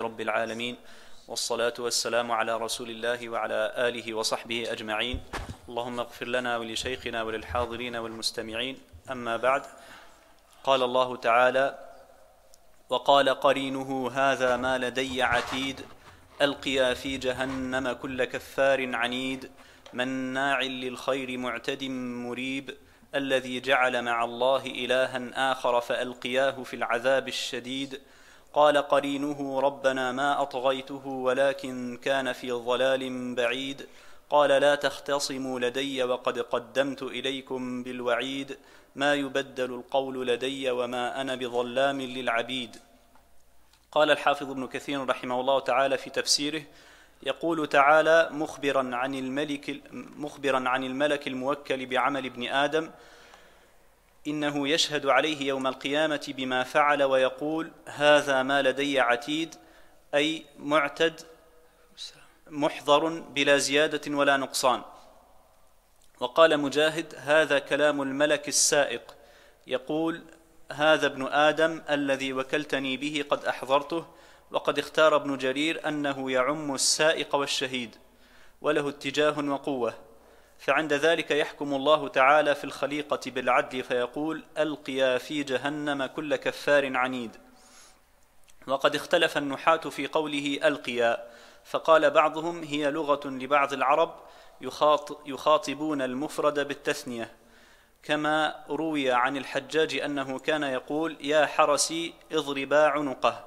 رب العالمين، والصلاة والسلام على رسول الله وعلى آله وصحبه أجمعين. اللهم اغفر لنا ولشيخنا وللحاضرين والمستمعين. أما بعد، قال الله تعالى: وقال قرينه هذا ما لدي عتيد ألقيا في جهنم كل كفار عنيد مناع للخير معتد مريب الذي جعل مع الله إلها آخر فألقياه في العذاب الشديد. قال قرينه ربنا ما أطغيته ولكن كان في ضلال بعيد. قال لا تختصموا لدي وقد قدمت إليكم بالوعيد ما يبدل القول لدي وما أنا بظلام للعبيد. قال الحافظ ابن كثير رحمه الله تعالى في تفسيره، يقول تعالى مخبرا عن الملك الموكل بعمل ابن آدم إنه يشهد عليه يوم القيامة بما فعل ويقول: هذا ما لدي عتيد، أي معتد محضر بلا زيادة ولا نقصان. وقال مجاهد: هذا كلام الملك السائق، يقول: هذا ابن آدم الذي وكلتني به قد أحضرته. وقد اختار ابن جرير أنه يعم السائق والشهيد، وله اتجاه وقوة، فعند ذلك يحكم الله تعالى في الخليقة بالعدل فيقول: ألقيا في جهنم كل كفار عنيد. وقد اختلف النحاة في قوله ألقيا، فقال بعضهم هي لغة لبعض العرب يخاطبون المفرد بالتثنية، كما روي عن الحجاج أنه كان يقول: يا حرسي اضربا عنقه.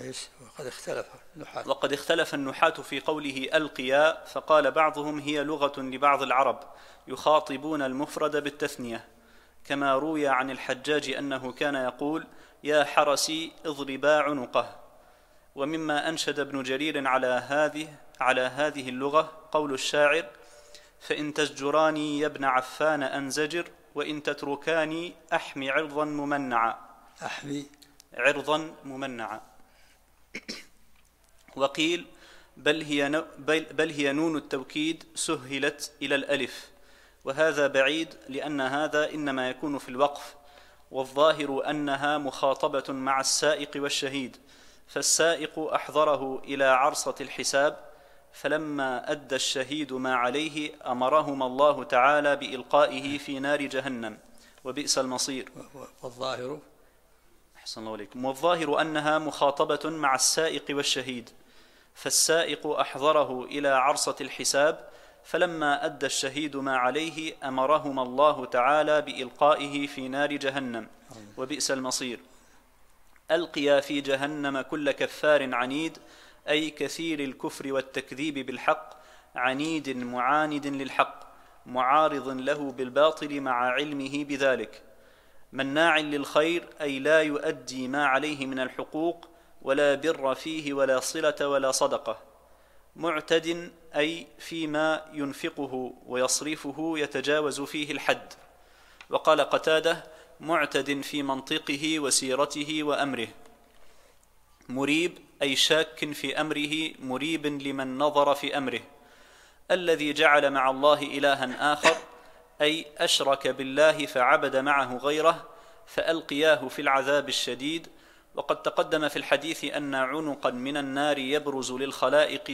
وقد اختلف النحاة في قوله ألقيا، فقال بعضهم هي لغة لبعض العرب يخاطبون المفرد بالتثنية، كما روي عن الحجاج أنه كان يقول: يا حرسي اضربا عنقه. ومما أنشد ابن جرير على هذه اللغة قول الشاعر: فإن تزجراني يا ابن عفان أنزجر، وإن تتركاني أحمي عرضا ممنعا. وقيل بل هي نون التوكيد سهلت إلى الألف، وهذا بعيد لأن هذا إنما يكون في الوقف، والظاهر أنها مخاطبة مع السائق والشهيد، فالسائق أحضره إلى عرصة الحساب، فلما أدى الشهيد ما عليه أمرهما الله تعالى بإلقائه في نار جهنم وبئس المصير. والظاهر أنها مخاطبة مع السائق والشهيد، فالسائق أحضره إلى عرصة الحساب، فلما أدى الشهيد ما عليه أمرهما الله تعالى بإلقائه في نار جهنم وبئس المصير. ألقيا في جهنم كل كفار عنيد، أي كثير الكفر والتكذيب بالحق، عنيد معاند للحق، معارض له بالباطل مع علمه بذلك، مناع للخير، أي لا يؤدي ما عليه من الحقوق ولا بر فيه ولا صلة ولا صدقة، معتد، أي فيما ينفقه ويصرفه يتجاوز فيه الحد. وقال قتادة: معتد في منطقه وسيرته وأمره. مريب، أي شاك في أمره مريب لمن نظر في أمره. الذي جعل مع الله إلها آخر، أي أشرك بالله فعبد معه غيره فألقياه في العذاب الشديد. وقد تقدم في الحديث أن عنقا من النار يبرز للخلائق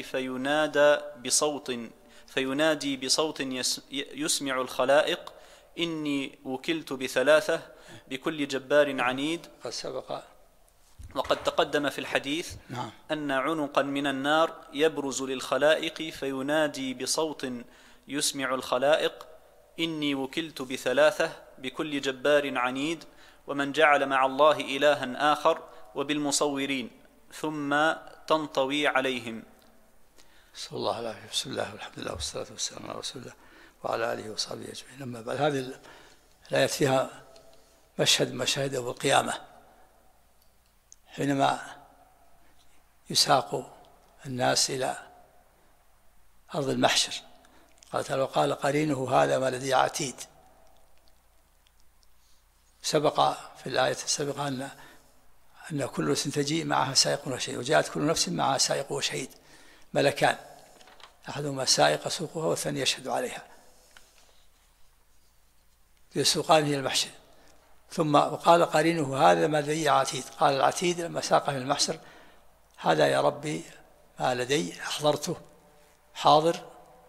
فينادي بصوت يسمع الخلائق: إني وكلت بثلاثة بكل جبار عنيد. وقد تقدم في الحديث أن عنقا من النار يبرز للخلائق فينادي بصوت يسمع الخلائق: إني وكلت بثلاثة بكل جبار عنيد، ومن جعل مع الله إلها آخر، وبالمصورين، ثم تنطوي عليهم. صلى الله عليه وسلم. بسم الله والحمد لله والصلاة والسلام على رسول الله وعلى آله وصحبه أجمعين. أما بعد، هذه الآية فيها مشهد مشاهد يوم القيامة، حينما يساق الناس إلى أرض المحشر. قال تعالى: وقال قرينه هذا ما لدي عتيد. سبق في الآية السابقة أن كل نفس تجيء معها سائق وشهيد، وجاءت كل نفس معها سائق وشهيد، ملكان، أحدهما سائق يسوقها والثاني يشهد عليها، يسوقان إلى المحشر. ثم وقال قرينه هذا ما لدي عتيد. قال العتيد لما ساقه إلى المحشر هذا يا ربي ما لدي أحضرته، حاضر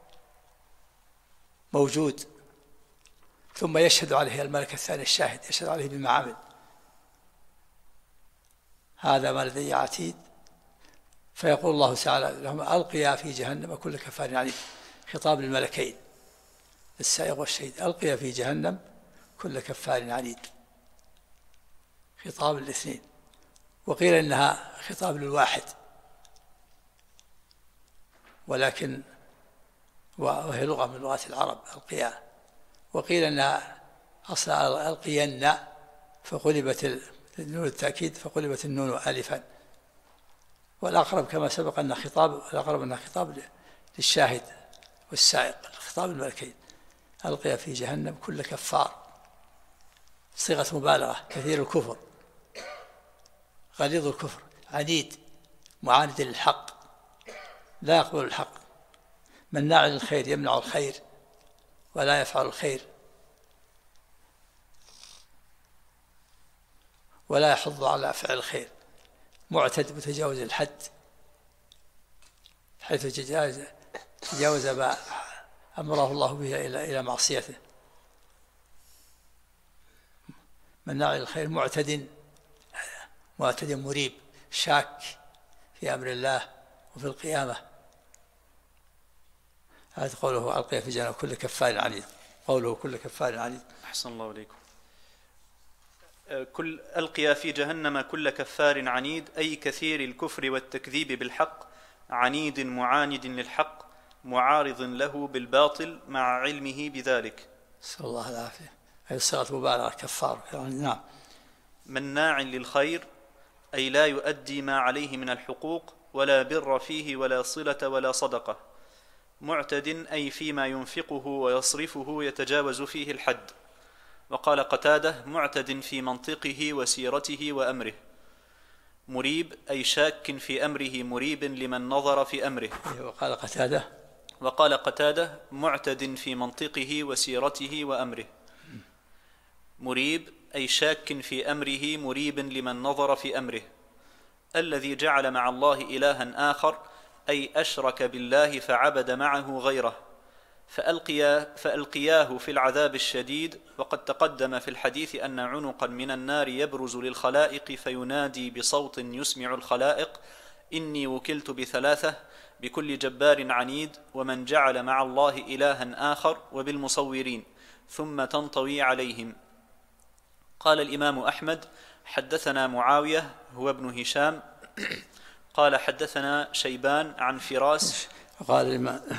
موجود. ثم يشهد عليه الملك الثاني الشاهد، يشهد عليه بما عمل، هذا ما لدي عتيد. فيقول الله تعالى لهم ألقيا في جهنم كل كفار عنيد، خطاب للملكين السائق والشهيد، ألقيا في جهنم كل كفار عنيد، خطاب الاثنين. وقيل إنها خطاب للواحد، ولكن وهي لغة من لغات العرب ألقيا. وقيل أنها أصلا ألقين، فقلبت النون التأكيد فقلبت النون ألفا. والأقرب كما سبق أن خطاب للشاهد والسائق، خطاب الملكين. ألقي في جهنم كل كفار، صيغة مبالغة، كثير الكفر، غليظ الكفر، عنيد، معاند للحق، لا يقبل الحق، مناع للخير، يمنع الخير ولا يفعل الخير، ولا يحض على فعل الخير، معتد متجاوز الحد، حيث تجاوز ما أمره الله به إلى معصيته. مناع للخير، معتد مريب، شاك في أمر الله وفي القيامة. هذا قوله ألقي في جهنم كل كفار عنيد، قوله كل كفار عنيد. أحسن الله إليكم. ألقي في جهنم كل كفار عنيد، أي كثير الكفر والتكذيب بالحق، عنيد معاند للحق، معارض له بالباطل مع علمه بذلك. نسأل الله العافية. هذه صيغة مبالغة، كفار يعني. نعم. مناع للخير، أي لا يؤدي ما عليه من الحقوق، ولا بر فيه ولا صلة ولا صدقة. معتد، أي فيما ينفقه ويصرفه يتجاوز فيه الحد. وقال قتادة: معتد في منطقه وسيرته وأمره. مريب، أي شاك في أمره مريب لمن نظر في أمره. وقال قتادة: معتد في منطقه وسيرته وأمره. مريب، أي شاك في أمره مريب لمن نظر في أمره. الذي جعل مع الله إلها آخر، أي أشرك بالله فعبد معه غيره، فألقياه في العذاب الشديد. وقد تقدم في الحديث أن عنقا من النار يبرز للخلائق فينادي بصوت يسمع الخلائق: إني وكلت بثلاثة، بكل جبار عنيد، ومن جعل مع الله إلها آخر، وبالمصورين، ثم تنطوي عليهم. قال الإمام أحمد: حدثنا معاوية هو ابن هشام قال حدثنا شيبان عن فراس. قال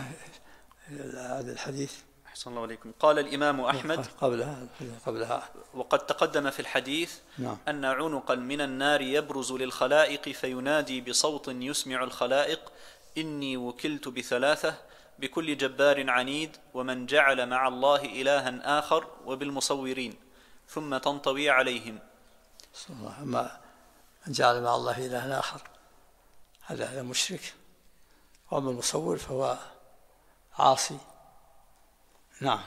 هذا الحديث. أحسن الله عليكم. قال الإمام أحمد قبلها وقد تقدم في الحديث أن عنقا من النار يبرز للخلائق فينادي بصوت يسمع الخلائق: إني وكلت بثلاثة، بكل جبار عنيد، ومن جعل مع الله إلها آخر، وبالمصورين، ثم تنطوي عليهم. ما من جعل مع الله إلها آخر هذا مشرك، وأما المصور فهو عاصي. نعم.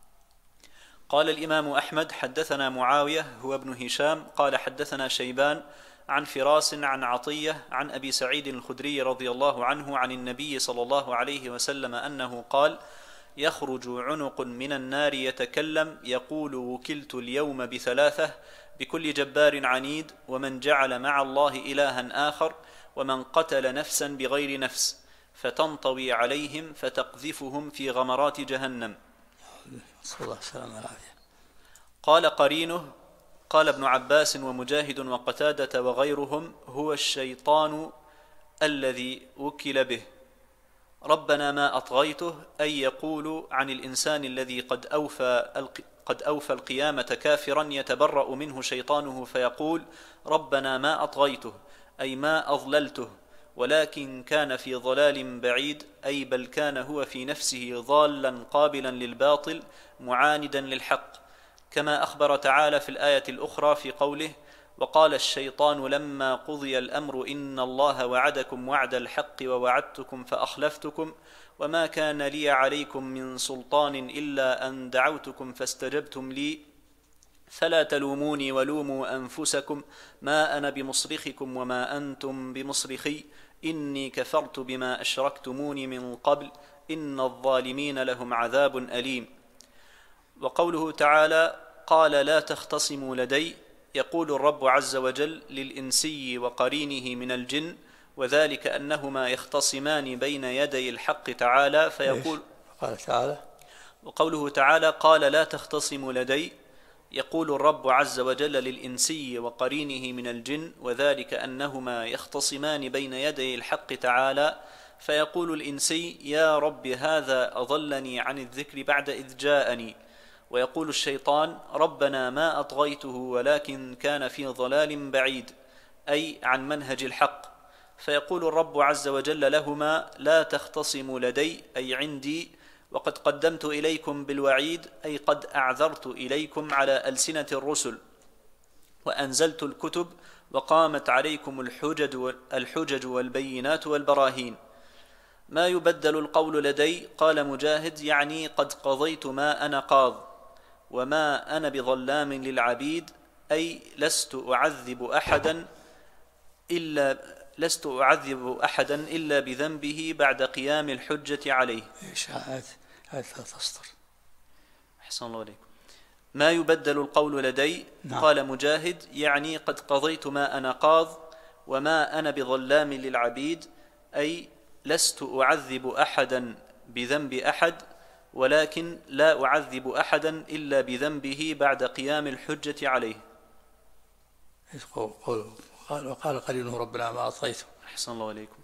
قال الإمام أحمد: حدثنا معاوية هو ابن هشام قال حدثنا شيبان عن فراس عن عطية عن أبي سعيد الخدري رضي الله عنه عن النبي صلى الله عليه وسلم أنه قال: يخرج عنق من النار يتكلم يقول: وكلت اليوم بثلاثة، بكل جبار عنيد، ومن جعل مع الله إلها آخر، ومن قتل نفسا بغير نفس، فتنطوي عليهم فتقذفهم في غمرات جهنم. صلى الله عليه وسلم. قال قرينه: قال ابن عباس ومجاهد وقتادة وغيرهم: هو الشيطان الذي وكل به. ربنا ما أطغيته، أي يقول عن الإنسان الذي قد أوفى القيامة كافرا يتبرأ منه شيطانه فيقول: ربنا ما أطغيته، أي ما أضللته، ولكن كان في ضلال بعيد، أي بل كان هو في نفسه ضالا قابلا للباطل معاندا للحق، كما أخبر تعالى في الآية الأخرى في قوله: وقال الشيطان لما قضي الأمر إن الله وعدكم وعد الحق ووعدتكم فأخلفتكم، وما كان لي عليكم من سلطان إلا أن دعوتكم فاستجبتم لي، فلا تلوموني ولوموا أنفسكم ما أنا بمصرخكم وما أنتم بمصرخي إني كفرت بما أشركتموني من قبل إن الظالمين لهم عذاب أليم. وقوله تعالى قال لا تختصموا لدي، يقول الرب عز وجل للإنسي وقرينه من الجن، وذلك أنهما يختصمان بين يدي الحق تعالى فيقول قال تعالى وقوله تعالى قال لا تختصموا لدي، يقول الرب عز وجل للإنسي وقرينه من الجن، وذلك أنهما يختصمان بين يدي الحق تعالى فيقول الإنسي يا رب هذا أضلني عن الذكر بعد إذ جاءني، ويقول الشيطان ربنا ما أطغيته ولكن كان في ضلال بعيد أي عن منهج الحق، فيقول الرب عز وجل لهما لا تختصموا لدي أي عندي، وقد قدمت إليكم بالوعيد أي قد أعذرت إليكم على ألسنة الرسل، وأنزلت الكتب وقامت عليكم الحجج والبينات والبراهين. ما يبدل القول لدي، قال مجاهد يعني قد قضيت ما أنا قاض، وما أنا بظلام للعبيد أي لست أعذب أحدا إلا بذنبه بعد قيام الحجة عليه. هذا تسطر. أحسن الله عليكم. ما يبدل القول لدي قال مجاهد يعني قد قضيت ما أنا قاض، وما أنا بظلام للعبيد أي لست أعذب أحدا بذنب أحد، ولكن لا أعذب أحدا إلا بذنبه بعد قيام الحجة عليه. وقال قرينه ربنا ما أطغيته. أحسن الله عليكم.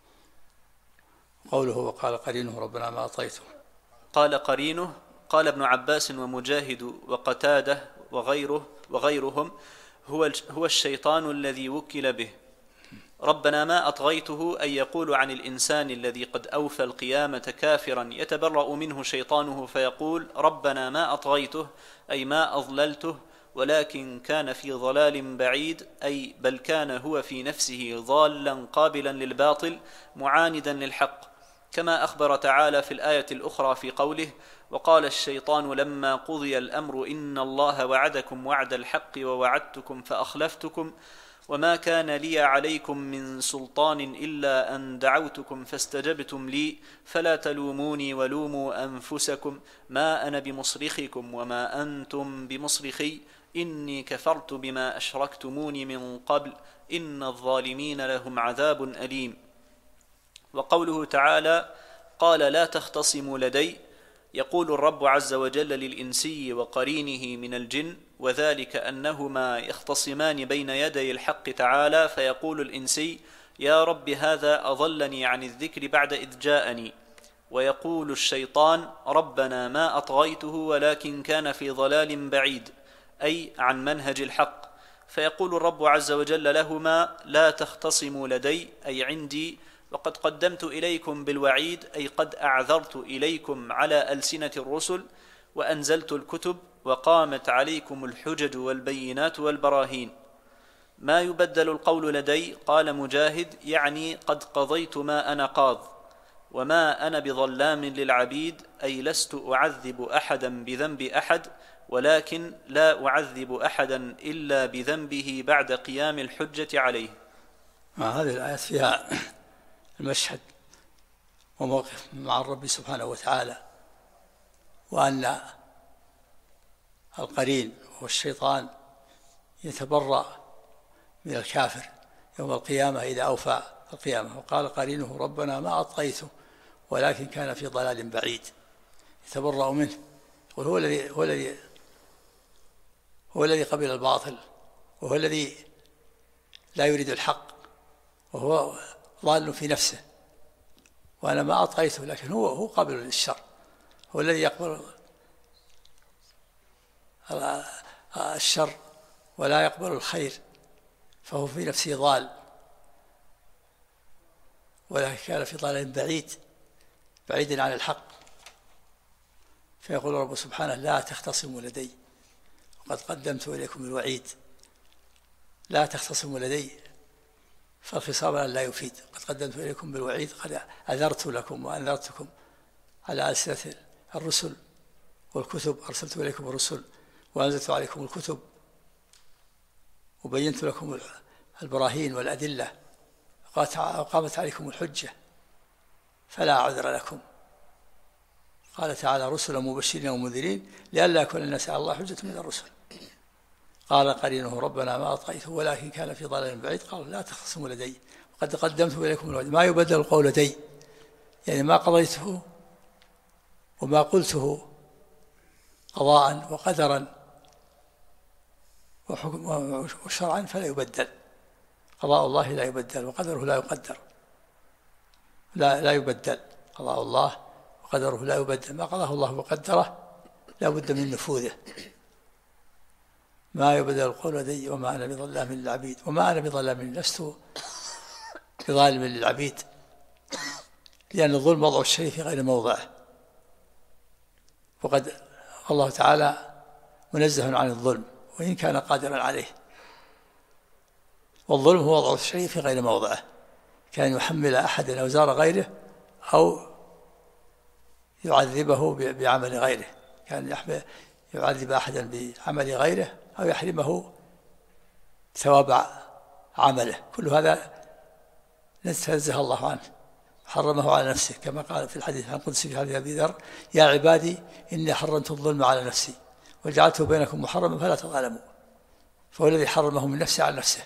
قوله وقال قرينه ربنا ما أطغيته، قال قرينه، قال ابن عباس ومجاهد وقتاده وغيرهم هو الشيطان الذي وكل به. ربنا ما أطغيته أي يقول عن الإنسان الذي قد أوفى القيامة كافرا يتبرأ منه شيطانه فيقول ربنا ما أطغيته أي ما أضللته، ولكن كان في ضلال بعيد أي بل كان هو في نفسه ضالا قابلا للباطل معاندا للحق، كما أخبر تعالى في الآية الأخرى في قوله وقال الشيطان لما قضي الأمر إن الله وعدكم وعد الحق ووعدتكم فأخلفتكم وما كان لي عليكم من سلطان إلا أن دعوتكم فاستجبتم لي فلا تلوموني ولوموا أنفسكم ما أنا بمصرخكم وما أنتم بمصرخي إني كفرت بما أشركتموني من قبل إن الظالمين لهم عذاب أليم. وقوله تعالى قال لا تختصموا لدي، يقول الرب عز وجل للإنسي وقرينه من الجن، وذلك أنهما يختصمان بين يدي الحق تعالى فيقول الإنسي يا رب هذا أضلني عن الذكر بعد إذ جاءني، ويقول الشيطان ربنا ما أطغيته ولكن كان في ضلال بعيد أي عن منهج الحق، فيقول الرب عز وجل لهما لا تختصموا لدي أي عندي، وقد قدمت إليكم بالوعيد أي قد أعذرت إليكم على ألسنة الرسل، وأنزلت الكتب وقامت عليكم الحجج والبينات والبراهين. ما يبدل القول لدي قال مجاهد يعني قد قضيت ما أنا قاض، وما أنا بظلام للعبيد أي لست أعذب أحدا بذنب أحد، ولكن لا أعذب أحدا إلا بذنبه بعد قيام الحجة عليه. هذه الآيات فيها المشهد وموقف مع الرب سبحانه وتعالى، وأن القرين والشيطان يتبرأ من الكافر يوم القيامة إذا أوفى القيامة. وقال قرينه ربنا ما أطغيته ولكن كان في ضلال بعيد، يتبرأ منه، يقول هو الذي قبل الباطل، وهو الذي لا يريد الحق، وهو ضال في نفسه، وأنا ما أطغيته لكن هو قابل للشر، هو الذي يقبل الشر ولا يقبل الخير، فهو في نفسه ضال، ولكن كان في ضلال بعيد عن الحق. فيقول رب سبحانه لا تختصموا لدي وقد قدمت إليكم الوعيد. لا تختصموا لدي، فالخصام لا يفيد. قد قدمت إليكم بالوعيد، قد أذرت لكم وأنذرتكم على ألسنة الرسل والكتب، أرسلت إليكم الرسل وأنزلت عليكم الكتب وبينت لكم البراهين والأدلة وقامت عليكم الحجة فلا عذر لكم. قال تعالى رسلا مبشرين ومنذرين لئلا يكون للناس على الله حجة من الرسل. قال قرينه ربنا ما أطغيته ولكن كان في ضلال بعيد. قال لا تختصموا لدي وقد قدمت إليكم الوعد ما يبدل القول لدي، يعني ما قضيته وما قلته قضاء وقدرا وشرعا فلا يبدل. قضاء الله لا يبدل وقدره لا يقدر، لا يبدل. قضاء الله وقدره لا يبدل، ما قضاه الله وقدره لا بد من نفوذه. ما يبدل القول لدي وما أنا بظلام للعبيد. وما أنا بظلام، لست بظالم للعبيد، لأن الظلم وضع الشيء في غير موضعه، وقد الله تعالى منزه عن الظلم وإن كان قادرا عليه. والظلم هو وضع الشيء في غير موضعه، كان يحمل أحدا أوزار غيره أو يعذبه بعمل غيره، كان يعذب أحدا بعمل غيره أو يحرمه ثواب عمله. كل هذا نتنزه الله عنه، حرمه على نفسه كما قال في الحديث عن قدسي في حديث أبي ذر يا عبادي إني حرمت الظلم على نفسي وجعلته بينكم محرما فلا تظالموا. فهو الذي حرمه من نفسه على نفسه،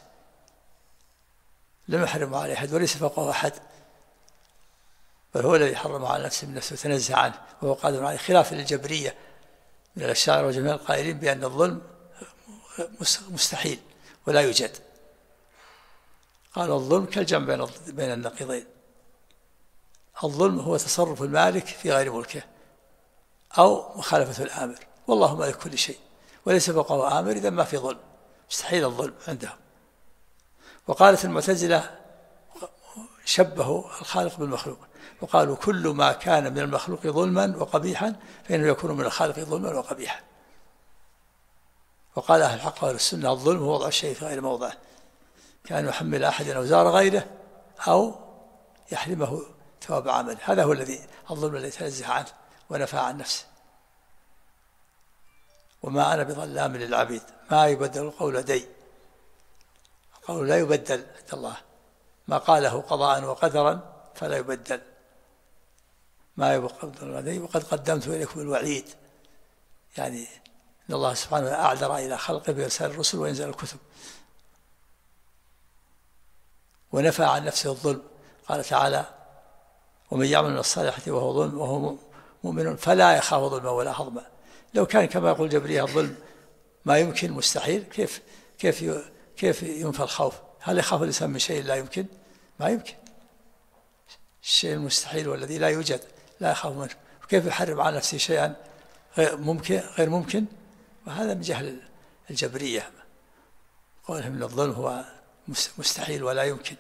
لم يحرمه على أحد وليس فوقه أحد، بل هو الذي حرمه على نفسه من نفسه وتنزه عنه وهو قادر عليه، خلاف الجبرية من الأشاعرة وجميع القائلين بأن الظلم مستحيل ولا يوجد. قال الظلم كالجمع بين النقيضين. الظلم هو تصرف المالك في غير ملكه أو مخالفة الآمر، والله مالك كل شيء وليس فوقه آمر، إذا ما في ظلم، مستحيل الظلم عندهم. وقالت المعتزلة شبهوا الخالق بالمخلوق وقالوا كل ما كان من المخلوق ظلما وقبيحا فإنه يكون من الخالق ظلما وقبيحا. وقال أهل الحق والسنة الظلم هو وضع الشيء في غير موضعه، كان يحمل أحدا أوزار غيره أو يحرمه ثواب عمله. هذا هو الذي الظلم الذي تنزه عنه ونفى عن نفسه. وما أنا بظلام للعبيد ما يبدل القول لدي. القول لا يبدل عند الله، ما قاله قضاء وقدرا فلا يبدل. ما يبدل لدي وقد قدمت إليكم الوعيد، يعني إن الله سبحانه وتعالى أعذر إلى خلقه بإرسال الرسل وإنزال الكتب، ونفى عن نفسه الظلم. قال تعالى ومن يعمل من الصالحات وهو مؤمن فلا يخاف ظلما ولا هضما. لو كان كما يقول جبرية الظلم ما يمكن مستحيل، كيف ينفى الخوف؟ هل يخاف الإنسان من شيء لا يمكن؟ ما يمكن. الشيء المستحيل والذي لا يوجد لا يخاف منه، وكيف يحرم على نفسه شيئا غير ممكن؟ وهذا من جهل الجبرية، قولهم ان الظلم هو مستحيل ولا يمكن،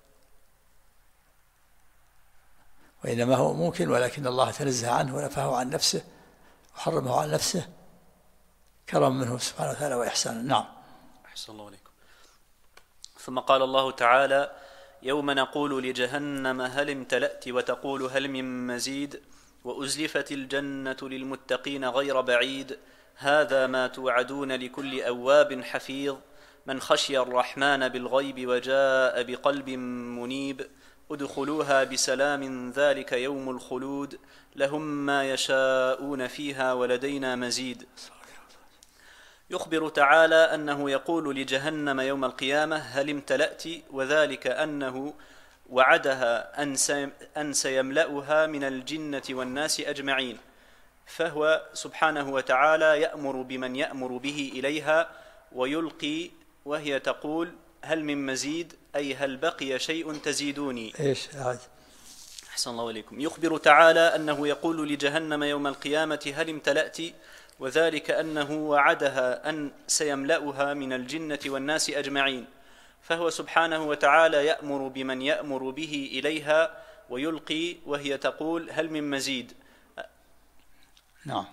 وإنما هو ممكن، ولكن الله تنزه عنه ونفاه عن نفسه وحرمه عن نفسه كرم منه سبحانه وتعالى وإحسانا. نعم. أحسن الله عليكم. ثم قال الله تعالى يوم نقول لجهنم هل امتلأت وتقول هل من مزيد وأزلفت الجنة للمتقين غير بعيد هذا ما توعدون لكل أواب حفيظ من خشي الرحمن بالغيب وجاء بقلب منيب ادخلوها بسلام ذلك يوم الخلود لهم ما يشاءون فيها ولدينا مزيد. يخبر تعالى أنه يقول لجهنم يوم القيامة هل امتلأت، وذلك أنه وعدها أن سيملأها من الجنة والناس أجمعين، فهو سبحانه وتعالى يأمر بمن يأمر به إليها ويلقي وهي تقول هل من مزيد، أي هل بقي شيء تزيدوني. أحسن الله إليكم. يخبر تعالى أنه يقول لجهنم يوم القيامة هل امتلأت، وذلك أنه وعدها أن سيملأها من الجنة والناس أجمعين، فهو سبحانه وتعالى يأمر بمن يأمر به إليها ويلقي وهي تقول هل من مزيد. نعم.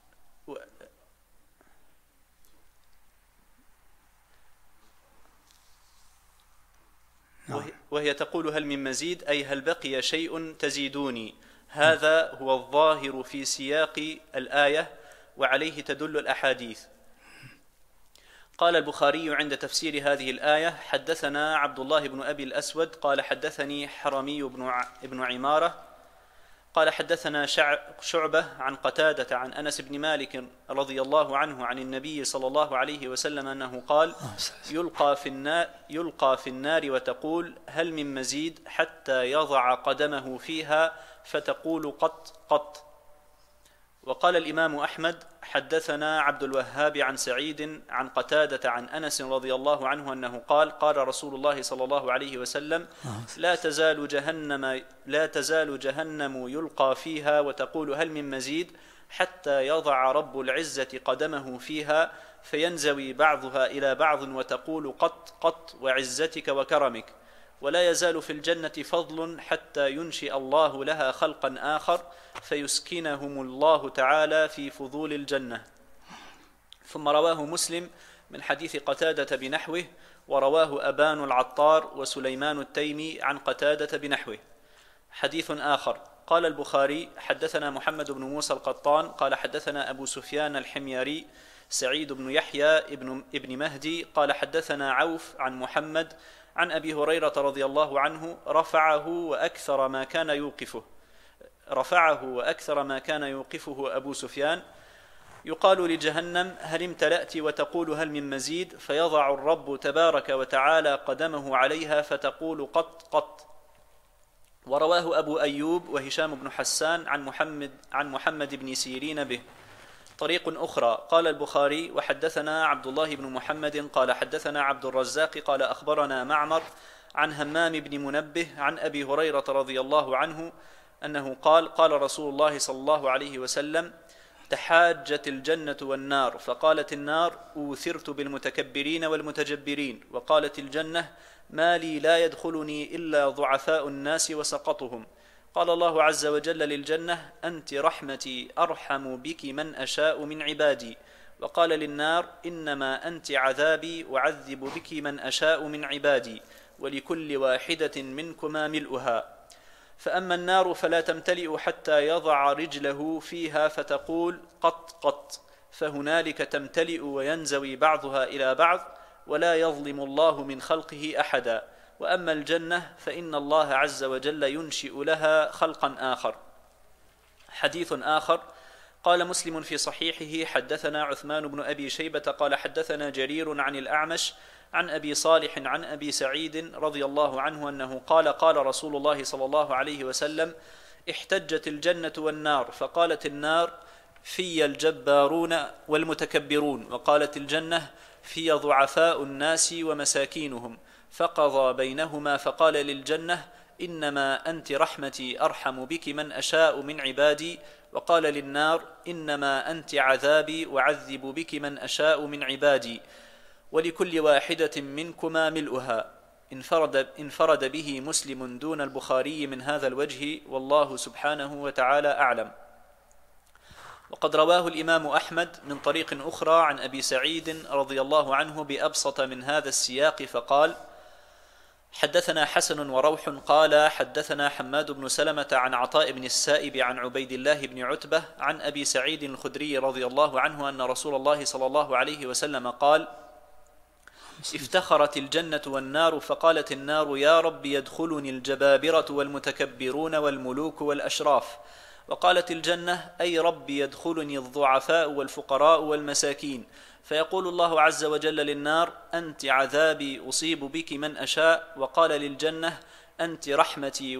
وهي تقول هل من مزيد، أي هل بقي شيء تزيدوني. هذا هو الظاهر في سياق الآية وعليه تدل الأحاديث. قال البخاري عند تفسير هذه الآية: حدثنا عبد الله بن أبي الأسود قال حدثني حرمي بن عمارة قال حدثنا شعبة عن قتادة عن أنس بن مالك رضي الله عنه عن النبي صلى الله عليه وسلم أنه قال: يلقى في النار وتقول: هل من مزيد؟ حتى يضع قدمه فيها فتقول: قط قط. وقال الإمام أحمد: حدثنا عبد الوهاب عن سعيد عن قتادة عن أنس رضي الله عنه أنه قال: قال رسول الله صلى الله عليه وسلم: لا تزال جهنم يلقى فيها وتقول: هل من مزيد؟ حتى يضع رب العزة قدمه فيها فينزوي بعضها إلى بعض وتقول: قط قط وعزتك وكرمك. ولا يزال في الجنة فضل حتى ينشئ الله لها خلقا آخر فيسكنهم الله تعالى في فضول الجنة. ثم رواه مسلم من حديث قتادة بنحوه، ورواه أبان العطار وسليمان التيمي عن قتادة بنحوه. حديث آخر: قال البخاري: حدثنا محمد بن موسى القطان قال حدثنا أبو سفيان الحمياري سعيد بن يحيى ابن مهدي قال حدثنا عوف عن محمد عن أبي هريرة رضي الله عنه رفعه وأكثر ما كان يوقفه أبو سفيان: يقال لجهنم: هل امتلأت؟ وتقول: هل من مزيد؟ فيضع الرب تبارك وتعالى قدمه عليها فتقول: قط قط. ورواه أبو أيوب وهشام بن حسان عن محمد بن سيرين به. طريق أخرى: قال البخاري: وحدثنا عبد الله بن محمد قال حدثنا عبد الرزاق قال أخبرنا معمر عن همام بن منبه عن أبي هريرة رضي الله عنه أنه قال: قال رسول الله صلى الله عليه وسلم: تحاجت الجنة والنار، فقالت النار: أوثرت بالمتكبرين والمتجبرين. وقالت الجنة: ما لي لا يدخلني إلا ضعفاء الناس وسقطهم. قال الله عز وجل للجنة: أنت رحمتي أرحم بك من أشاء من عبادي. وقال للنار: إنما أنت عذابي أعذب بك من أشاء من عبادي، ولكل واحدة منكما ملؤها. فأما النار فلا تمتلئ حتى يضع رجله فيها فتقول: قط قط، فهنالك تمتلئ وينزوي بعضها إلى بعض، ولا يظلم الله من خلقه أحدا. وأما الجنة فإن الله عز وجل ينشئ لها خلقا آخر. حديث آخر: قال مسلم في صحيحه: حدثنا عثمان بن أبي شيبة قال حدثنا جرير عن الأعمش عن أبي صالح عن أبي سعيد رضي الله عنه أنه قال: قال رسول الله صلى الله عليه وسلم: احتجت الجنة والنار، فقالت النار: في الجبارون والمتكبرون. وقالت الجنة: في ضعفاء الناس ومساكينهم. فقضى بينهما فقال للجنة: إنما أنت رحمتي أرحم بك من أشاء من عبادي. وقال للنار: إنما أنت عذابي أعذب بك من أشاء من عبادي، ولكل واحدة منكما ملؤها. انفرد به مسلم دون البخاري من هذا الوجه، والله سبحانه وتعالى أعلم. وقد رواه الإمام أحمد من طريق أخرى عن أبي سعيد رضي الله عنه بأبسط من هذا السياق فقال: حدثنا حسن وروح قال حدثنا حماد بن سلمة عن عطاء بن السائب عن عبيد الله بن عتبة عن أبي سعيد الخدري رضي الله عنه أن رسول الله صلى الله عليه وسلم قال: افتخرت الجنة والنار، فقالت النار: يا رب يدخلني الجبابرة والمتكبرون والملوك والأشراف. وقالت الجنة: أي رب يدخلني الضعفاء والفقراء والمساكين. فيقول الله عز وجل للنار: أنت عذابي أصيب بك من أشاء. وقال للجنة: أنت رحمتي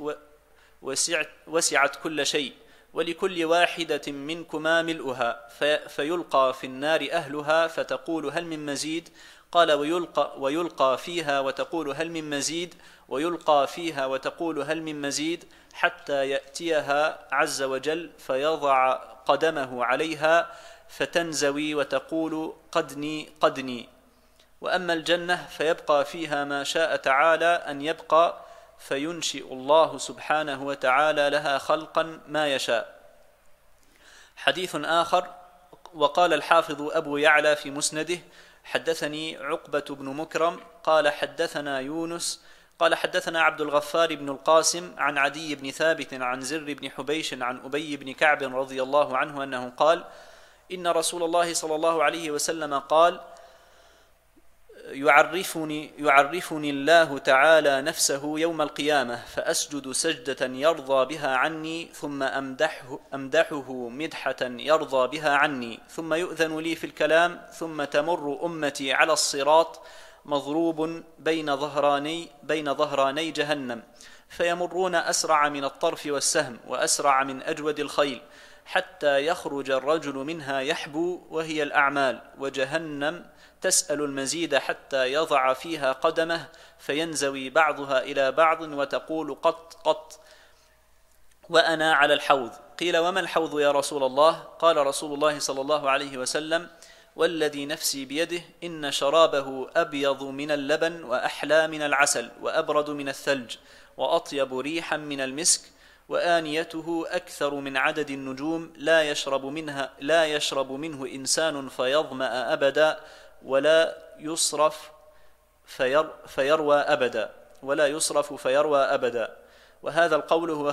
وسعت كل شيء، ولكل واحدة منكما ملؤها. فيلقى في النار أهلها فتقول: هل من مزيد؟ قال: ويلقى فيها وتقول: هل من مزيد؟ ويلقى فيها وتقول: هل من مزيد؟ حتى يأتيها عز وجل فيضع قدمه عليها فتنزوي وتقول: قدني قدني. وأما الجنة فيبقى فيها ما شاء تعالى أن يبقى، فينشئ الله سبحانه وتعالى لها خلقا ما يشاء. حديث آخر: وقال الحافظ أبو يعلى في مسنده: حدثني عقبة بن مكرم قال حدثنا يونس قال حدثنا عبد الغفار بن القاسم عن عدي بن ثابت عن زر بن حبيش عن أبي بن كعب رضي الله عنه أنه قال: إن رسول الله صلى الله عليه وسلم قال: يعرفني الله تعالى نفسه يوم القيامة فأسجد سجدة يرضى بها عني ثم أمدحه مدحة يرضى بها عني ثم يؤذن لي في الكلام ثم تمر أمتي على الصراط مضروب بين ظهراني جهنم فيمرون أسرع من الطرف والسهم وأسرع من أجود الخيل حتى يخرج الرجل منها يحبو وهي الأعمال وجهنم تسأل المزيد حتى يضع فيها قدمه فينزوي بعضها إلى بعض وتقول قط قط وأنا على الحوض. قيل وما الحوض يا رسول الله؟ قال رسول الله صلى الله عليه وسلم والذي نفسي بيده إن شرابه أبيض من اللبن وأحلى من العسل وأبرد من الثلج وأطيب ريحا من المسك وآنيته أكثر من عدد النجوم لا يشرب منه إنسان فيظمأ أبدا ولا يصرف فيروى أبدا وهذا القول هو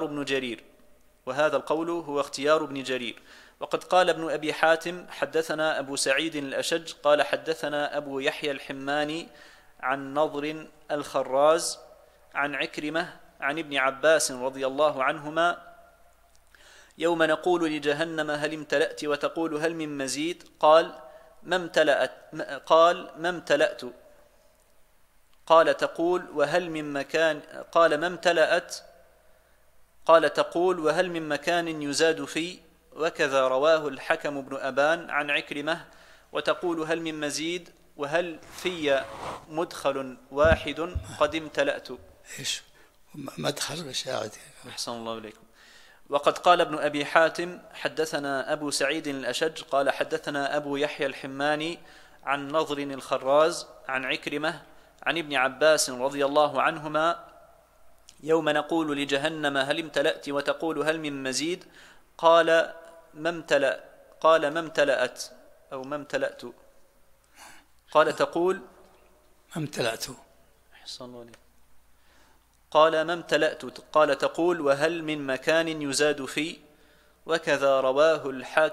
اختيار ابن جرير وقد قال ابن أبي حاتم حدثنا أبو سعيد الأشج قال حدثنا أبو يحيى الحماني عن نضر الخراز عن عكرمة عن ابن عباس رضي الله عنهما يوم نقول لجهنم هل امتلأت وتقول هل من مزيد قال ما امتلأت قال تقول وهل من مكان قال ما امتلأت قال تقول وهل من مكان يزاد في وكذا رواه الحكم بن أبان عن عكرمة وتقول هل من مزيد وهل في مدخل واحد قد امتلأت. إيش مدخل وشاهد؟ أحسن الله إليكم. وقد قال ابن أبي حاتم حدثنا أبو سعيد الأشج قال حدثنا أبو يحيى الحماني عن نضر الخراز عن عكرمة عن ابن عباس رضي الله عنهما يوم نقول لجهنم هل امتلأت وتقول هل من مزيد قال ما امتلأت أو ما امتلأت قال تقول ما امتلأت. أحسن الله إليكم. قال ما امتلأت قال تقول وهل من مكان يزاد في وكذا رواه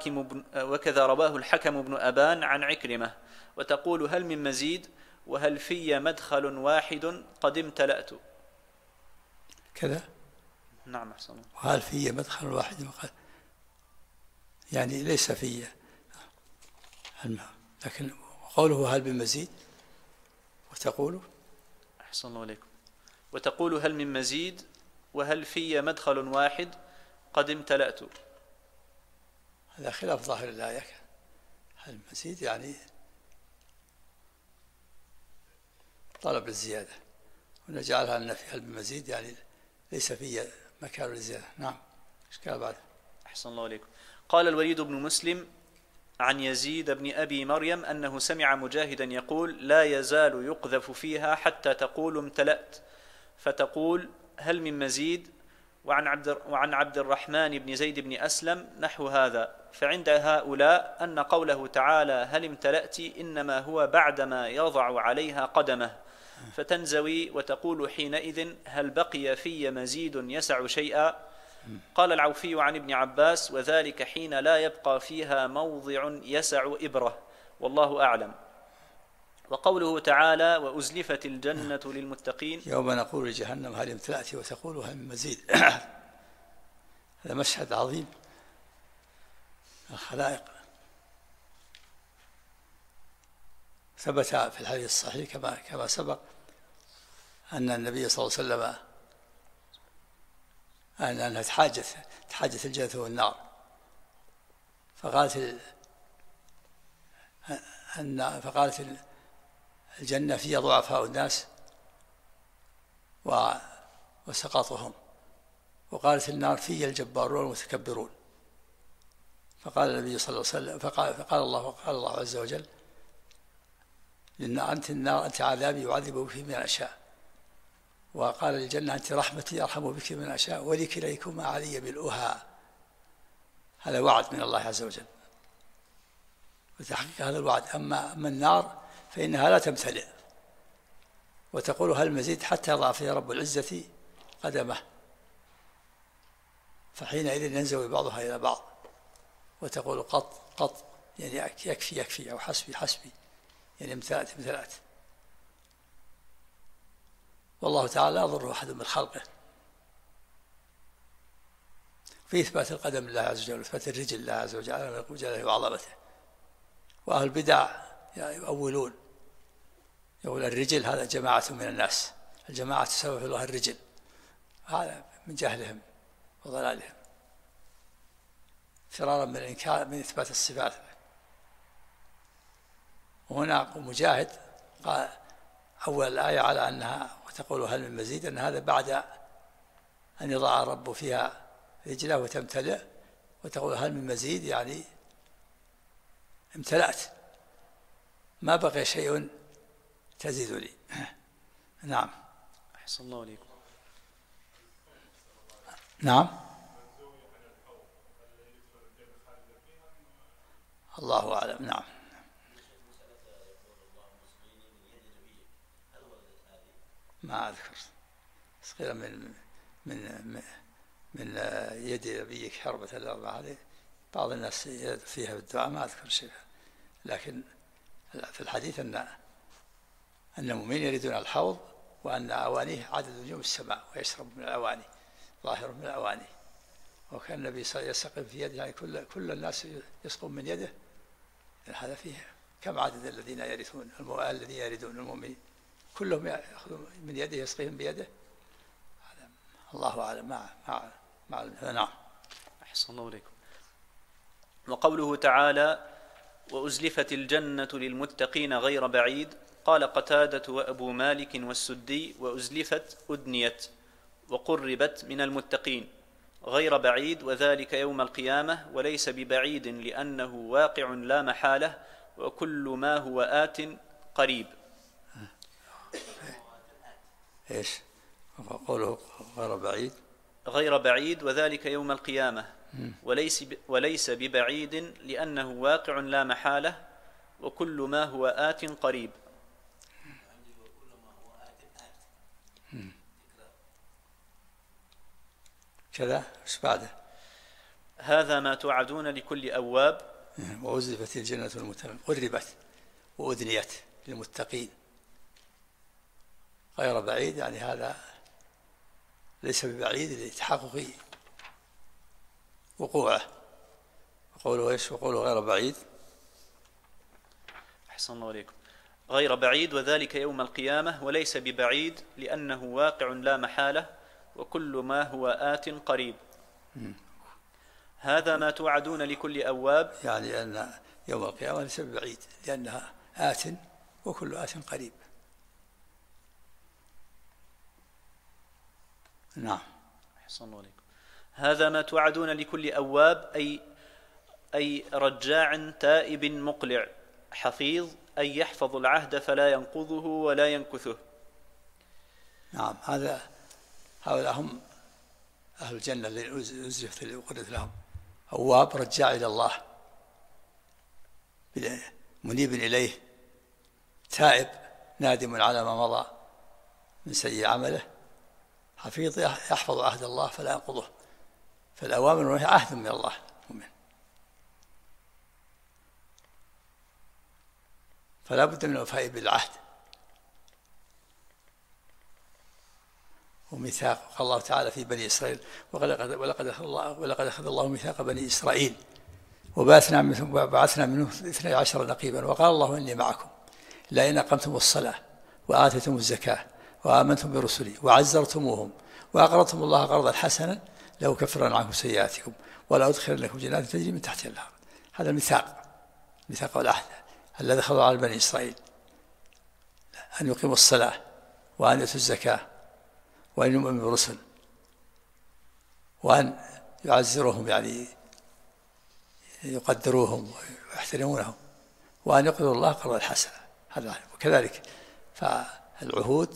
الحكم بن أبان عن عكرمة وتقول هل من مزيد وهل في مدخل واحد قد امتلأت كذا. نعم أحسن الله. وهل في مدخل واحد يعني ليس في لكن قوله هل من مزيد وتقول أحسن الله عليكم وتقول هل من مزيد وهل في مدخل واحد قد امتلأت. هذا خلاف ظاهر الآية. هل مزيد يعني طلب الزيادة ونجعلها النفي هل من مزيد يعني ليس في مكان للزيادة. نعم. إشكال بعد. أحسن الله عليكم. قال الوليد بن مسلم عن يزيد بن أبي مريم أنه سمع مجاهدا يقول لا يزال يقذف فيها حتى تقول امتلأت فتقول هل من مزيد وعن عبد الرحمن بن زيد بن أسلم نحو هذا فعند هؤلاء أن قوله تعالى هل امتلأت إنما هو بعدما يضع عليها قدمه فتنزوي وتقول حينئذ هل بقي في مزيد يسع شيئا. قال العوفي عن ابن عباس وذلك حين لا يبقى فيها موضع يسع إبرة والله أعلم. وقوله تعالى وأزلفت الجنة للمتقين يوم نقول لجهنم هل امتلأت وتقول هل من مزيد. هذا مشهد عظيم. الخلائق ثبت في الحديث الصحيح كما سبق أن النبي صلى الله عليه وسلم أنها تحاجت الجنة والنار فقالت الجنة فيها ضعفاء الناس وسقطهم وقالت النار فيها الجبارون والمتكبرون. فقال النبي صلى الله عليه وسلم فقال الله عز وجل لأن أنت النار أنت عذابي يعذب بك من أشاء وقال للجنة أنت رحمتي أرحم بك من أشاء ولكليكما علي بالأهى. هذا وعد من الله عز وجل وتحقيق هذا الوعد. أما النار فإنها لا تمتلئ وتقول هل مزيد حتى يضع فيها رب العزة قدمه فحينئذ ينزوي بعضها إلى بعض وتقول قط يعني يكفي أو حسبي يعني امتلأت. والله تعالى لا يضر أحد من خلقه. في إثبات القدم لله عز وجل وإثبات الرجل لله عز وجل وجلاله وعظمته. وأهل البدع يؤولون، يقول الرجل هذا جماعة من الناس، الجماعة تسبب في الله الرجل، هذا من جهلهم وضلالهم فرارا من الإنكار من إثبات الصفات. وهنا مجاهد قال أول الآية على أنها وتقول هل من مزيد، أن هذا بعد أن يضع الرب فيها رجله وتمتلئ، وتقول هل من مزيد يعني امتلأت، ما بقي شيء تزيد لي. نعم. أحسن الله عليكم. نعم. الله أعلم. نعم. ما أذكر صغيرة من يد نبيك حربة الأربعة هذه، بعض الناس فيها بالدعاء، ما أذكر شيء. لكن في الحديث أن المؤمنين يريدون الحوض، وأن أوانيه عدد نجوم السماء، ويشرب من الأواني، ظاهر من الأواني. وكان النبي صلى الله عليه وسلم يسقي في يده، يعني كل الناس يسقون من يده. هذا فيه كم عدد الذين يرثون الذين يرثون المؤمنين، كلهم يأخذون من يده يسقيهم بيده. الله أعلم. نعم. أحسن الله عليكم. وقوله تعالى وأزلفت الجنة للمتقين غير بعيد، قال قتادة وأبو مالك والسدي وأزلفت أدنيت وقربت من المتقين غير بعيد، وذلك يوم القيامة، وليس ببعيد لأنه واقع لا محالة، وكل ما هو آت قريب. إيش قوله غير بعيد وذلك يوم القيامة، وليس ببعيد لأنه واقع لا محالة، وكل ما هو آت قريب. كذا ايش بعده؟ هذا ما توعدون لكل أواب. وأزلفت الجنة للمتقين قربت وأدنيت للمتقين غير بعيد، يعني هذا ليس ببعيد لتحقق وقوعه. وقوله ايش؟ وقوله غير بعيد. أحسن الله عليكم. غير بعيد وذلك يوم القيامة، وليس ببعيد لأنه واقع لا محالة، وكل ما هو آت قريب. هذا ما توعدون لكل أواب، يعني أن يوم القيامة ليس ببعيد لأنها آت، وكل آت قريب. نعم. أحسن الله عليكم. هذا ما توعدون لكل أواب، أي رجاع تائب مقلع حفيظ، أي يحفظ العهد فلا ينقضه ولا ينكثه. نعم. هؤلاء هم أهل الجنة اللي أزلفت وقدت لهم، أواب رجاع إلى الله منيب إليه، تائب نادم على ما مضى من سيء عمله، حفيظ يحفظ عهد الله فلا ينقضه. فالأوامر والنهي عهد من الله المؤمن، فلا بد من الوفاء بالعهد وميثاق. قال الله تعالى في بني إسرائيل ولقد أخذ الله ميثاق بني إسرائيل وبعثنا منهم 12 نقيبا، وقال الله إني معكم لئن أقمتم الصلاة وآتيتم الزكاة وآمنتم برسلي وعزرتموهم وأقرضتم الله قرضا حسنا لأكفرن عنكم سيئاتكم ولأدخلنكم جنات تجري من تحتها الأنهار. هذا الميثاق والعهد الذي أخذه على بني إسرائيل، أن يقيموا الصلاة وأن يؤتوا الزكاة وأن يؤمنوا بالرسل وأن يعزروهم، يعني يقدروهم ويحترمونهم، وأن يقرضوا الله قرضا حسنا. هذا وكذلك فالعهود،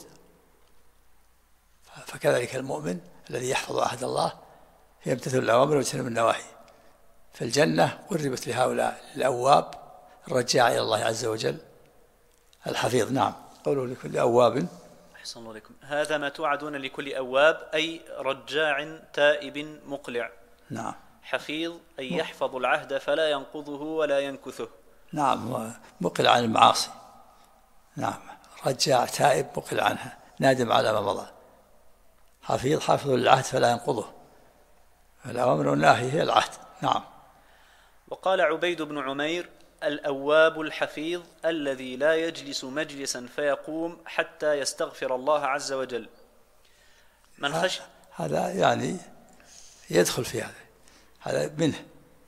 فكذلك المؤمن الذي يحفظ عهد الله يمتثل الأوامر ويجتنب النواهي. فالجنة قربت لهؤلاء الأواب الرجاع إلى الله عز وجل الحفيظ. نعم. قوله لكل أواب. أحسن الله عليكم. هذا ما توعدون لكل أواب، أي رجاع تائب مقلع. نعم. حفيظ أي يحفظ العهد فلا ينقضه ولا ينكثه. نعم. مقلع عن المعاصي. نعم. رجاع تائب مقلع عنها، نادم على ما مضى. حفيظ حافظ للعهد فلا ينقضه، الأوامر والنواهي هي العهد. نعم. وقال عبيد بن عمير: الأواب الحفيظ الذي لا يجلس مجلسا فيقوم حتى يستغفر الله عز وجل. من خشي هذا يعني يدخل في هذا منه،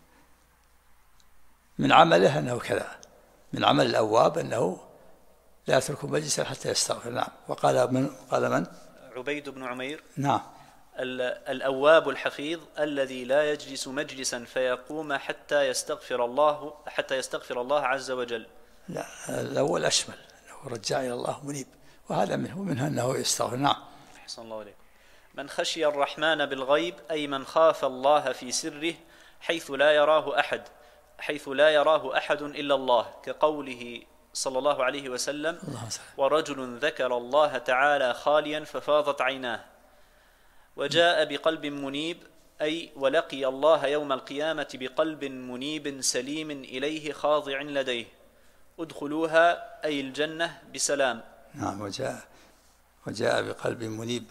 من عمله أنه كذا، من عمل الأواب أنه لا يترك مجلسا حتى يستغفر. نعم. وقال من؟ عبيد بن عمير. نعم. الأواب الحفيظ الذي لا يجلس مجلسا فيقوم حتى يستغفر الله عز وجل. لا، الأول أشمل، هو رجع إلى الله منيب، وهذا منها أنه يستغفر. نعم. أحسن الله عليكم. من خشي الرحمن بالغيب أي من خاف الله في سره حيث لا يراه أحد إلا الله، كقوله صلى الله عليه وسلم: ورجل ذكر الله تعالى خاليا ففاضت عيناه. وجاء بقلب منيب أي ولقي الله يوم القيامة بقلب منيب سليم إليه خاضع لديه. ادخلوها أي الجنة بسلام. نعم. وجاء بقلب منيب،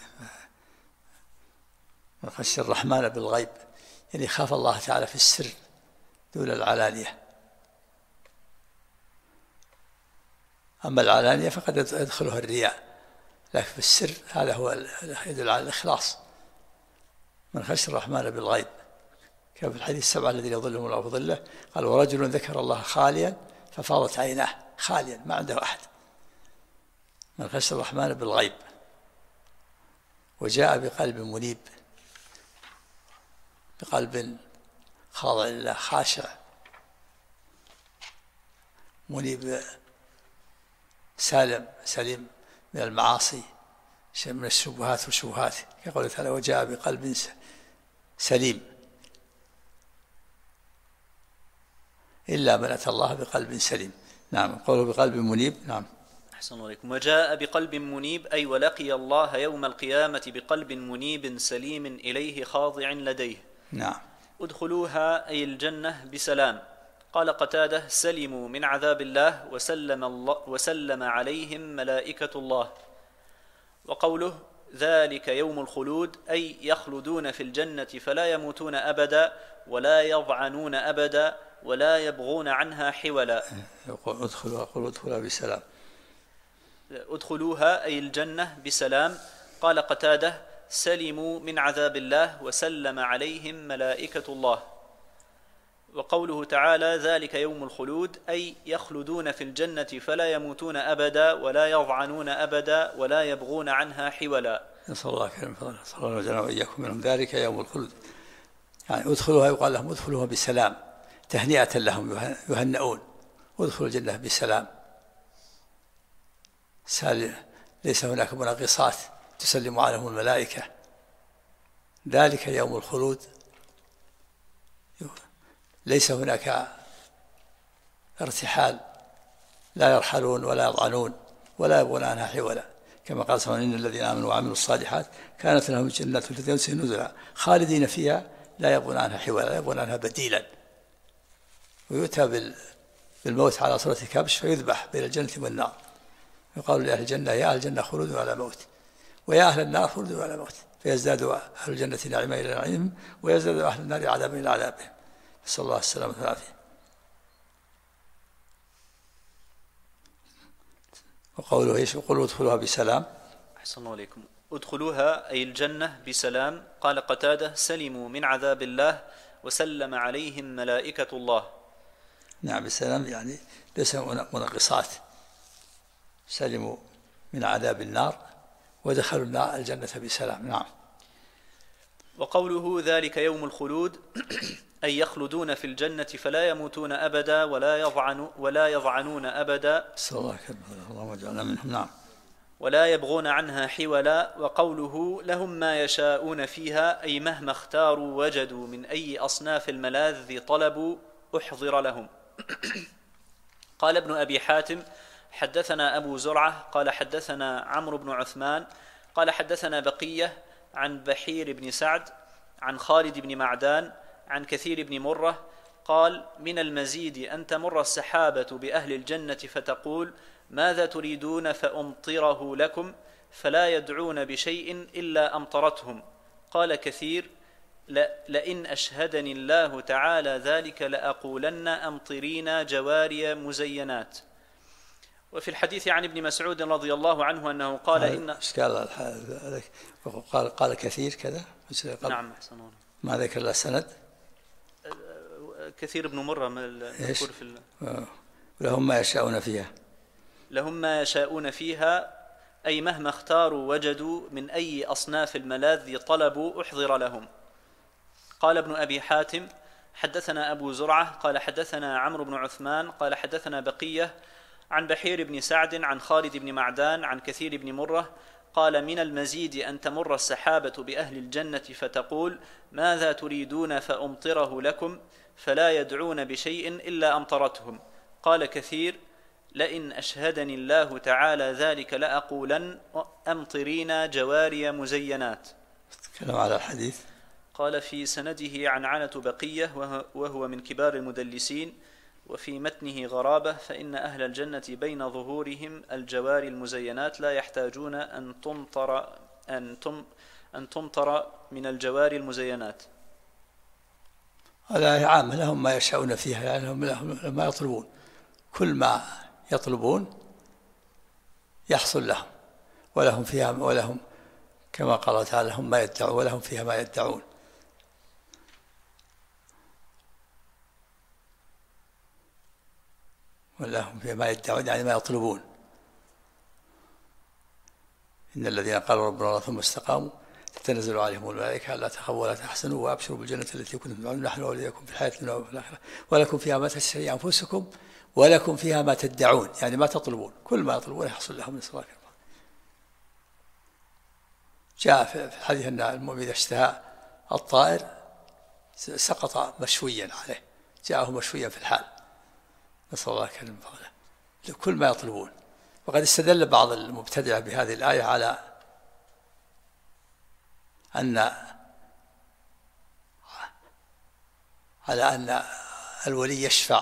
من خشي الرحمن بالغيب يعني خاف الله تعالى في السر دون العلانية. أما العلانية فقد يدخلها الرياء، لكن في السر هذا هو يدل على الإخلاص. من خشي الرحمن بالغيب، كما في الحديث 7 الذين يظلهم الله في ظله، قال: ورجل ذكر الله خاليا ففاضت عيناه، خاليا ما عنده أحد. من خشي الرحمن بالغيب. وجاء بقلب منيب، بقلب خاضع لله خاشع منيب سليم من المعاصي، من الشبهات والشبهات، كقوله تعالى: وجاء بقلب سليم، إلا من أتى الله بقلب سليم. نعم. قوله بقلب منيب. نعم. أحسن الله عليكم. وجاء بقلب منيب أي ولقي الله يوم القيامة بقلب منيب سليم إليه خاضع لديه. نعم. ادخلوها أي الجنة بسلام. قال قتادة: سلموا من عذاب الله وسلم عليهم ملائكة الله. وقوله ذلك يوم الخلود أي يخلدون في الجنة فلا يموتون أبدا ولا يضعنون أبدا ولا يبغون عنها حولا. ادخلوها بسلام. ادخلوها أي الجنة بسلام. قال قتادة: سلموا من عذاب الله وسلم عليهم ملائكة الله. وقوله تعالى ذلك يوم الخلود أي يخلدون في الجنة فلا يموتون أبدا ولا يضعنون أبدا ولا يبغون عنها حولا. نسأل الله كريم فضله، صلى الله عليه وإياكم منهم. ذلك يوم الخلود يعني ادخلوها، يقال لهم ادخلوها بسلام تهنئة لهم، يهنئون. ادخلوا الجنة بسلام سالم، ليس هناك منغصات تسلم عليهم الملائكة. ذلك يوم الخلود، ليس هناك ارتحال، لا يرحلون ولا يضعنون ولا يبغون عنها حولا، كما قال صلى الله عليه وسلم: إن الذين آمنوا وعملوا الصالحات كانت لهم جنات الفردوس نزلا خالدين فيها لا يبغون عنها حولا، لا يبغون عنها بديلا. ويؤتى بالموت على صورة كبش فيذبح بين الجنة والنار، يقال لأهل الجنة: يا أهل الجنة خلود ولا موت، ويا أهل النار خلود ولا موت، فيزداد أهل الجنة نعيما إلى نعيمهم ويزداد أهل النار عذابا إلى عذابهم، نسأل الله السلامة والعافية. وقوله ايش؟ قل ادخلوها بسلام. أحسن الله عليكم. ادخلوها أي الجنة بسلام. قال قتادة: سلموا من عذاب الله وسلم عليهم ملائكة الله. نعم، بسلام يعني ليس منغصات، سلموا من عذاب النار ودخلوا النار الجنة بسلام. نعم. وقوله ذلك يوم الخلود أي يخلدون في الجنة فلا يموتون أبدا ولا يضعنون أبدا، اللهم اجعلنا منهم. نعم. ولا يبغون عنها حولا. وقوله لهم ما يشاءون فيها أي مهما اختاروا وجدوا من أي أصناف الملاذ طلبوا أحضر لهم. قال ابن أبي حاتم: حدثنا أبو زرعة قال حدثنا عمرو بن عثمان قال حدثنا بقية عن بحير بن سعد عن خالد بن معدان عن كثير بن مرة قال: من المزيد أن تمر السحابة بأهل الجنة فتقول: ماذا تريدون فأمطره لكم؟ فلا يدعون بشيء إلا أمطرتهم. قال كثير: لئن أشهدني الله تعالى ذلك لأقولن أمطرينا جواري مزينات. وفي الحديث عن ابن مسعود رضي الله عنه أنه قال إن قال كثير كذا. نعم أحسنون. ما ذكر له سند. كثير بن مرة مذكور في لهم ما يشاءون فيها. لهم ما يشاءون فيها، أي مهما اختاروا وجدوا من أي أصناف الملاذ طلبوا أحضر لهم. قال ابن أبي حاتم: حدثنا أبو زرعة قال حدثنا عمرو بن عثمان قال حدثنا بقية عن بحير بن سعد عن خالد بن معدان عن كثير بن مرة قال: من المزيد أن تمر السحابة بأهل الجنة فتقول: ماذا تريدون فأمطره لكم، فلا يدعون بشيء إلا أمطرتهم. قال كثير: لئن أشهدني الله تعالى ذلك لأقولن أمطرينا جواري مزينات. تكلم على الحديث. قال: في سنده عنعنة بقية وهو من كبار المدلسين، وفي متنه غرابة، فإن أهل الجنة بين ظهورهم الجواري المزينات لا يحتاجون أن تمطر من الجواري المزينات. هذا عام، لهم ما يشاءون فيها، يعني لهم ما يطلبون، كل ما يطلبون يحصل لهم، ولهم فيها، ولهم كما قال تعالى: لهم ما يدعون ولهم فيها ما يدعون. ولهم فيها ما يدعون يعني ما يطلبون. إن الذين قالوا ربنا الله ثم استقاموا تتنزل عليهم الملائكة ألا تخافوا ولا تحزنوا وأبشروا بالجنة التي كنتم توعدون نحن أولياؤكم في الحياة الدنيا وفي الآخرة ولكم فيها ما تشتهي أنفسكم ولكم فيها ما تدعون، يعني ما تطلبون، كل ما يطلبون يحصل لهم من صلاة. جاء في الحديث أن المؤمن إذا اشتهى الطائر سقط مشويا عليه، جاءه مشويا في الحال، نسأل الله كريم فضله، كل ما يطلبون. وقد استدل بعض المبتدعة بهذه الآية على أن الولي يشفع،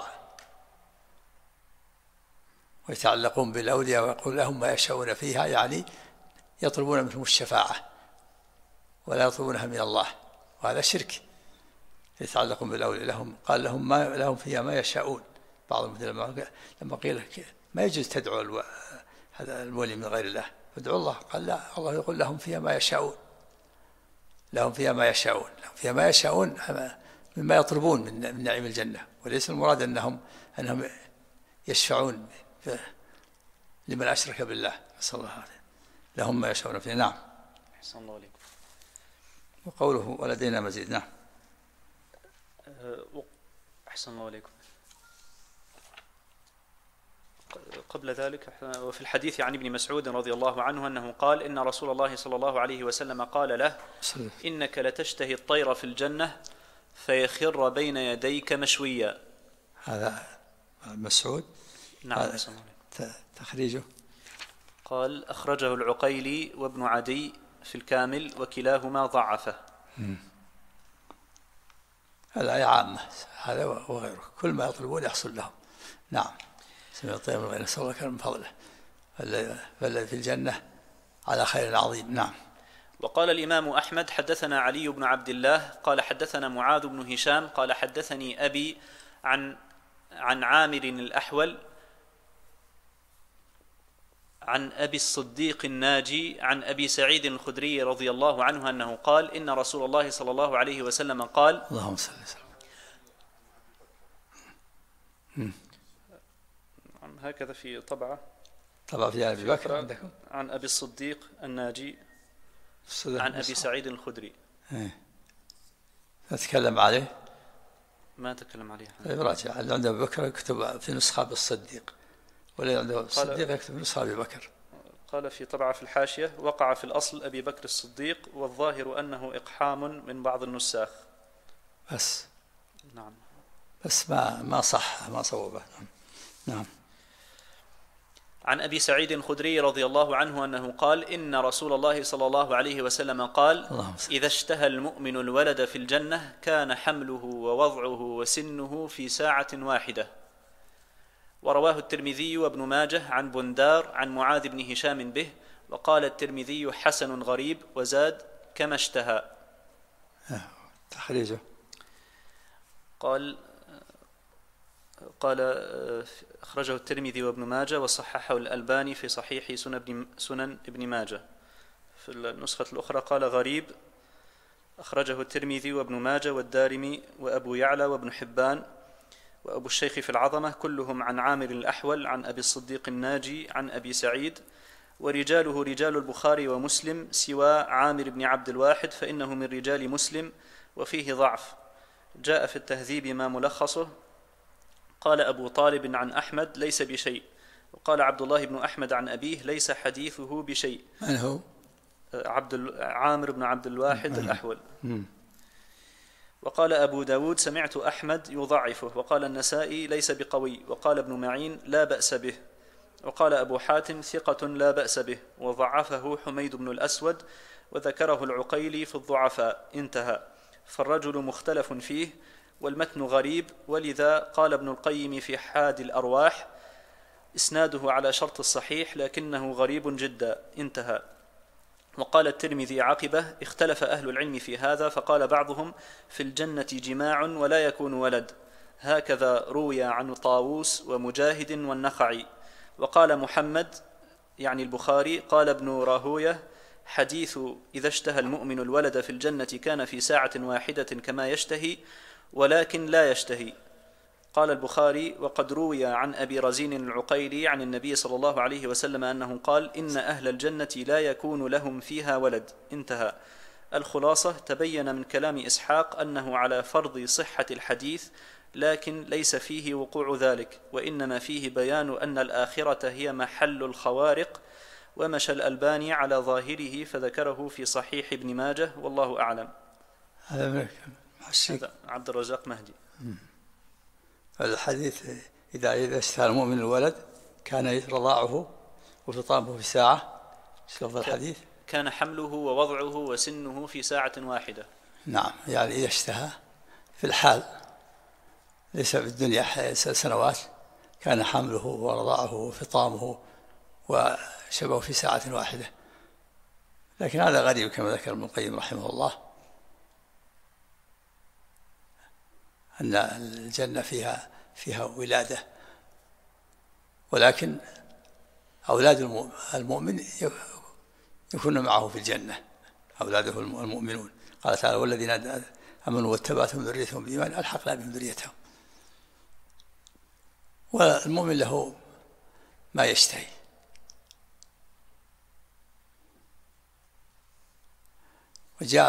ويتعلقون بالأولياء ويقول لهم ما يشاءون فيها، يعني يطلبون منهم الشفاعة ولا يطلبونها من الله، وهذا شرك. يتعلقون بالأولياء، لهم قال لهم فيها ما يشاءون. بعض المبتدعة لما قيل ما يجوز تدعو هذا الولي من غير الله، فادعوا الله، قال لا، الله يقول لهم فيها ما يشاءون، لهم فيها ما يشاءون، لهم فيها ما يشاءون مما يطلبون من نعيم الجنة، وليس المراد أنهم يشفعون لمن أشرك بالله، نسأل الله العافية. لهم ما يشاءون فيها. نعم. أحسن الله عليكم. وقوله ولدينا مزيد. نعم. أحسن الله عليكم. قبل ذلك، وفي الحديث عن ابن مسعود رضي الله عنه أنه قال: إن رسول الله صلى الله عليه وسلم قال له: إنك لتشتهي الطير في الجنة فيخر بين يديك مشويا. هذا مسعود. نعم. تخريجه قال: أخرجه العقيلي وابن عدي في الكامل وكلاهما ضعفه. الآية عامة، هذا وغيره، كل ما يطلبون يحصل لهم. نعم. سمع الطيب من غير، نسأل الله كرم فضله، فالذي في الجنة على خير عظيم. نعم. وقال الإمام أحمد: حدثنا علي بن عبد الله قال حدثنا معاذ بن هشام قال حدثني أبي عن عامر الأحول عن أبي الصديق الناجي عن أبي سعيد الخدري رضي الله عنه أنه قال: إن رسول الله صلى الله عليه وسلم قال: اللهم صل وسلم. هكذا في طبعة في أبي بكر عندكم، عن أبي الصديق الناجي عن أبي سعيد الخدري. نتكلم عليه؟ ما تكلم عليه. راجع، اللي عنده أبي بكر يكتب في نسخة بالصديق، ولا عنده الصديق يكتب نسخة أبي بكر. قال في طبعة في الحاشية: وقع في الأصل أبي بكر الصديق، والظاهر أنه إقحام من بعض النساخ. بس. نعم. بس ما صح، ما صوبه. نعم. عن أبي سعيد الخدري رضي الله عنه أنه قال: إن رسول الله صلى الله عليه وسلم قال: إذا اشتهى المؤمن الولد في الجنة كان حمله ووضعه وسنه في ساعة واحدة. ورواه الترمذي وابن ماجه عن بندار عن معاذ بن هشام به، وقال الترمذي حسن غريب، وزاد كما اشتهى. تخريجه قال أخرجه الترمذي وابن ماجه وصححه الألباني في صحيح سنن ابن ماجه. في النسخة الأخرى قال غريب، أخرجه الترمذي وابن ماجه والدارمي وأبو يعلى وابن حبان وأبو الشيخ في العظمة، كلهم عن عامر الأحول عن أبي الصديق الناجي عن أبي سعيد، ورجاله رجال البخاري ومسلم سوى عامر بن عبد الواحد فإنه من رجال مسلم وفيه ضعف. جاء في التهذيب ما ملخصه. قال أبو طالب عن أحمد ليس بشيء، وقال عبد الله بن أحمد عن أبيه ليس حديثه بشيء. من هو؟ عامر بن عبد الواحد الأحول. وقال أبو داود سمعت أحمد يضعفه، وقال النسائي ليس بقوي، وقال ابن معين لا بأس به، وقال أبو حاتم ثقة لا بأس به، وضعفه حميد بن الأسود، وذكره العقيلي في الضعفاء، انتهى. فالرجل مختلف فيه، والمتن غريب، ولذا قال ابن القيم في حاد الأرواح إسناده على شرط الصحيح لكنه غريب جدا، انتهى. وقال الترمذي عقبه اختلف أهل العلم في هذا، فقال بعضهم في الجنة جماع ولا يكون ولد، هكذا روي عن طاووس ومجاهد والنخعي. وقال محمد يعني البخاري قال ابن راهويه حديث إذا اشتهى المؤمن الولد في الجنة كان في ساعة واحدة كما يشتهي ولكن لا يشتهي. قال البخاري وقد روي عن أبي رزين العقيلي عن النبي صلى الله عليه وسلم أنه قال إن أهل الجنة لا يكون لهم فيها ولد، انتهى. الخلاصة تبين من كلام إسحاق أنه على فرض صحة الحديث، لكن ليس فيه وقوع ذلك، وإنما فيه بيان أن الآخرة هي محل الخوارق، ومشى الألباني على ظاهره فذكره في صحيح ابن ماجه، والله أعلم. هذا عبد الرزاق مهدي. الحديث إذا اشتهى المؤمن الولد كان رضاعه وفطامه في ساعة، لفظ الحديث كان حمله ووضعه وسنه في ساعة واحدة. نعم، يعني إذا اشتهى في الحال، ليس في الدنيا سنوات، كان حمله ورضاعه وفطامه وشبه في ساعة واحدة. لكن هذا غريب كما ذكر ابن القيم رحمه الله، أن الجنة فيها ولادة، ولكن أولاد المؤمن يكون معه في الجنة، أولاده المؤمنون. قال تعالى والذين آمنوا واتبعتهم ذريتهم بإيمان ألحقنا بهم ذريتهم. والمؤمن له ما يشتهي. وجاء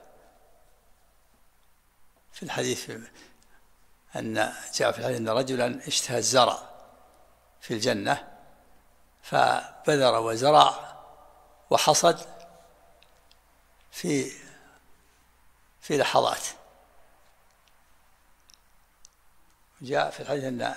في الحديث أن رجلا اشتهى الزرع في الجنة فبذر وزرع وحصد في لحظات. جاء في الحديث أن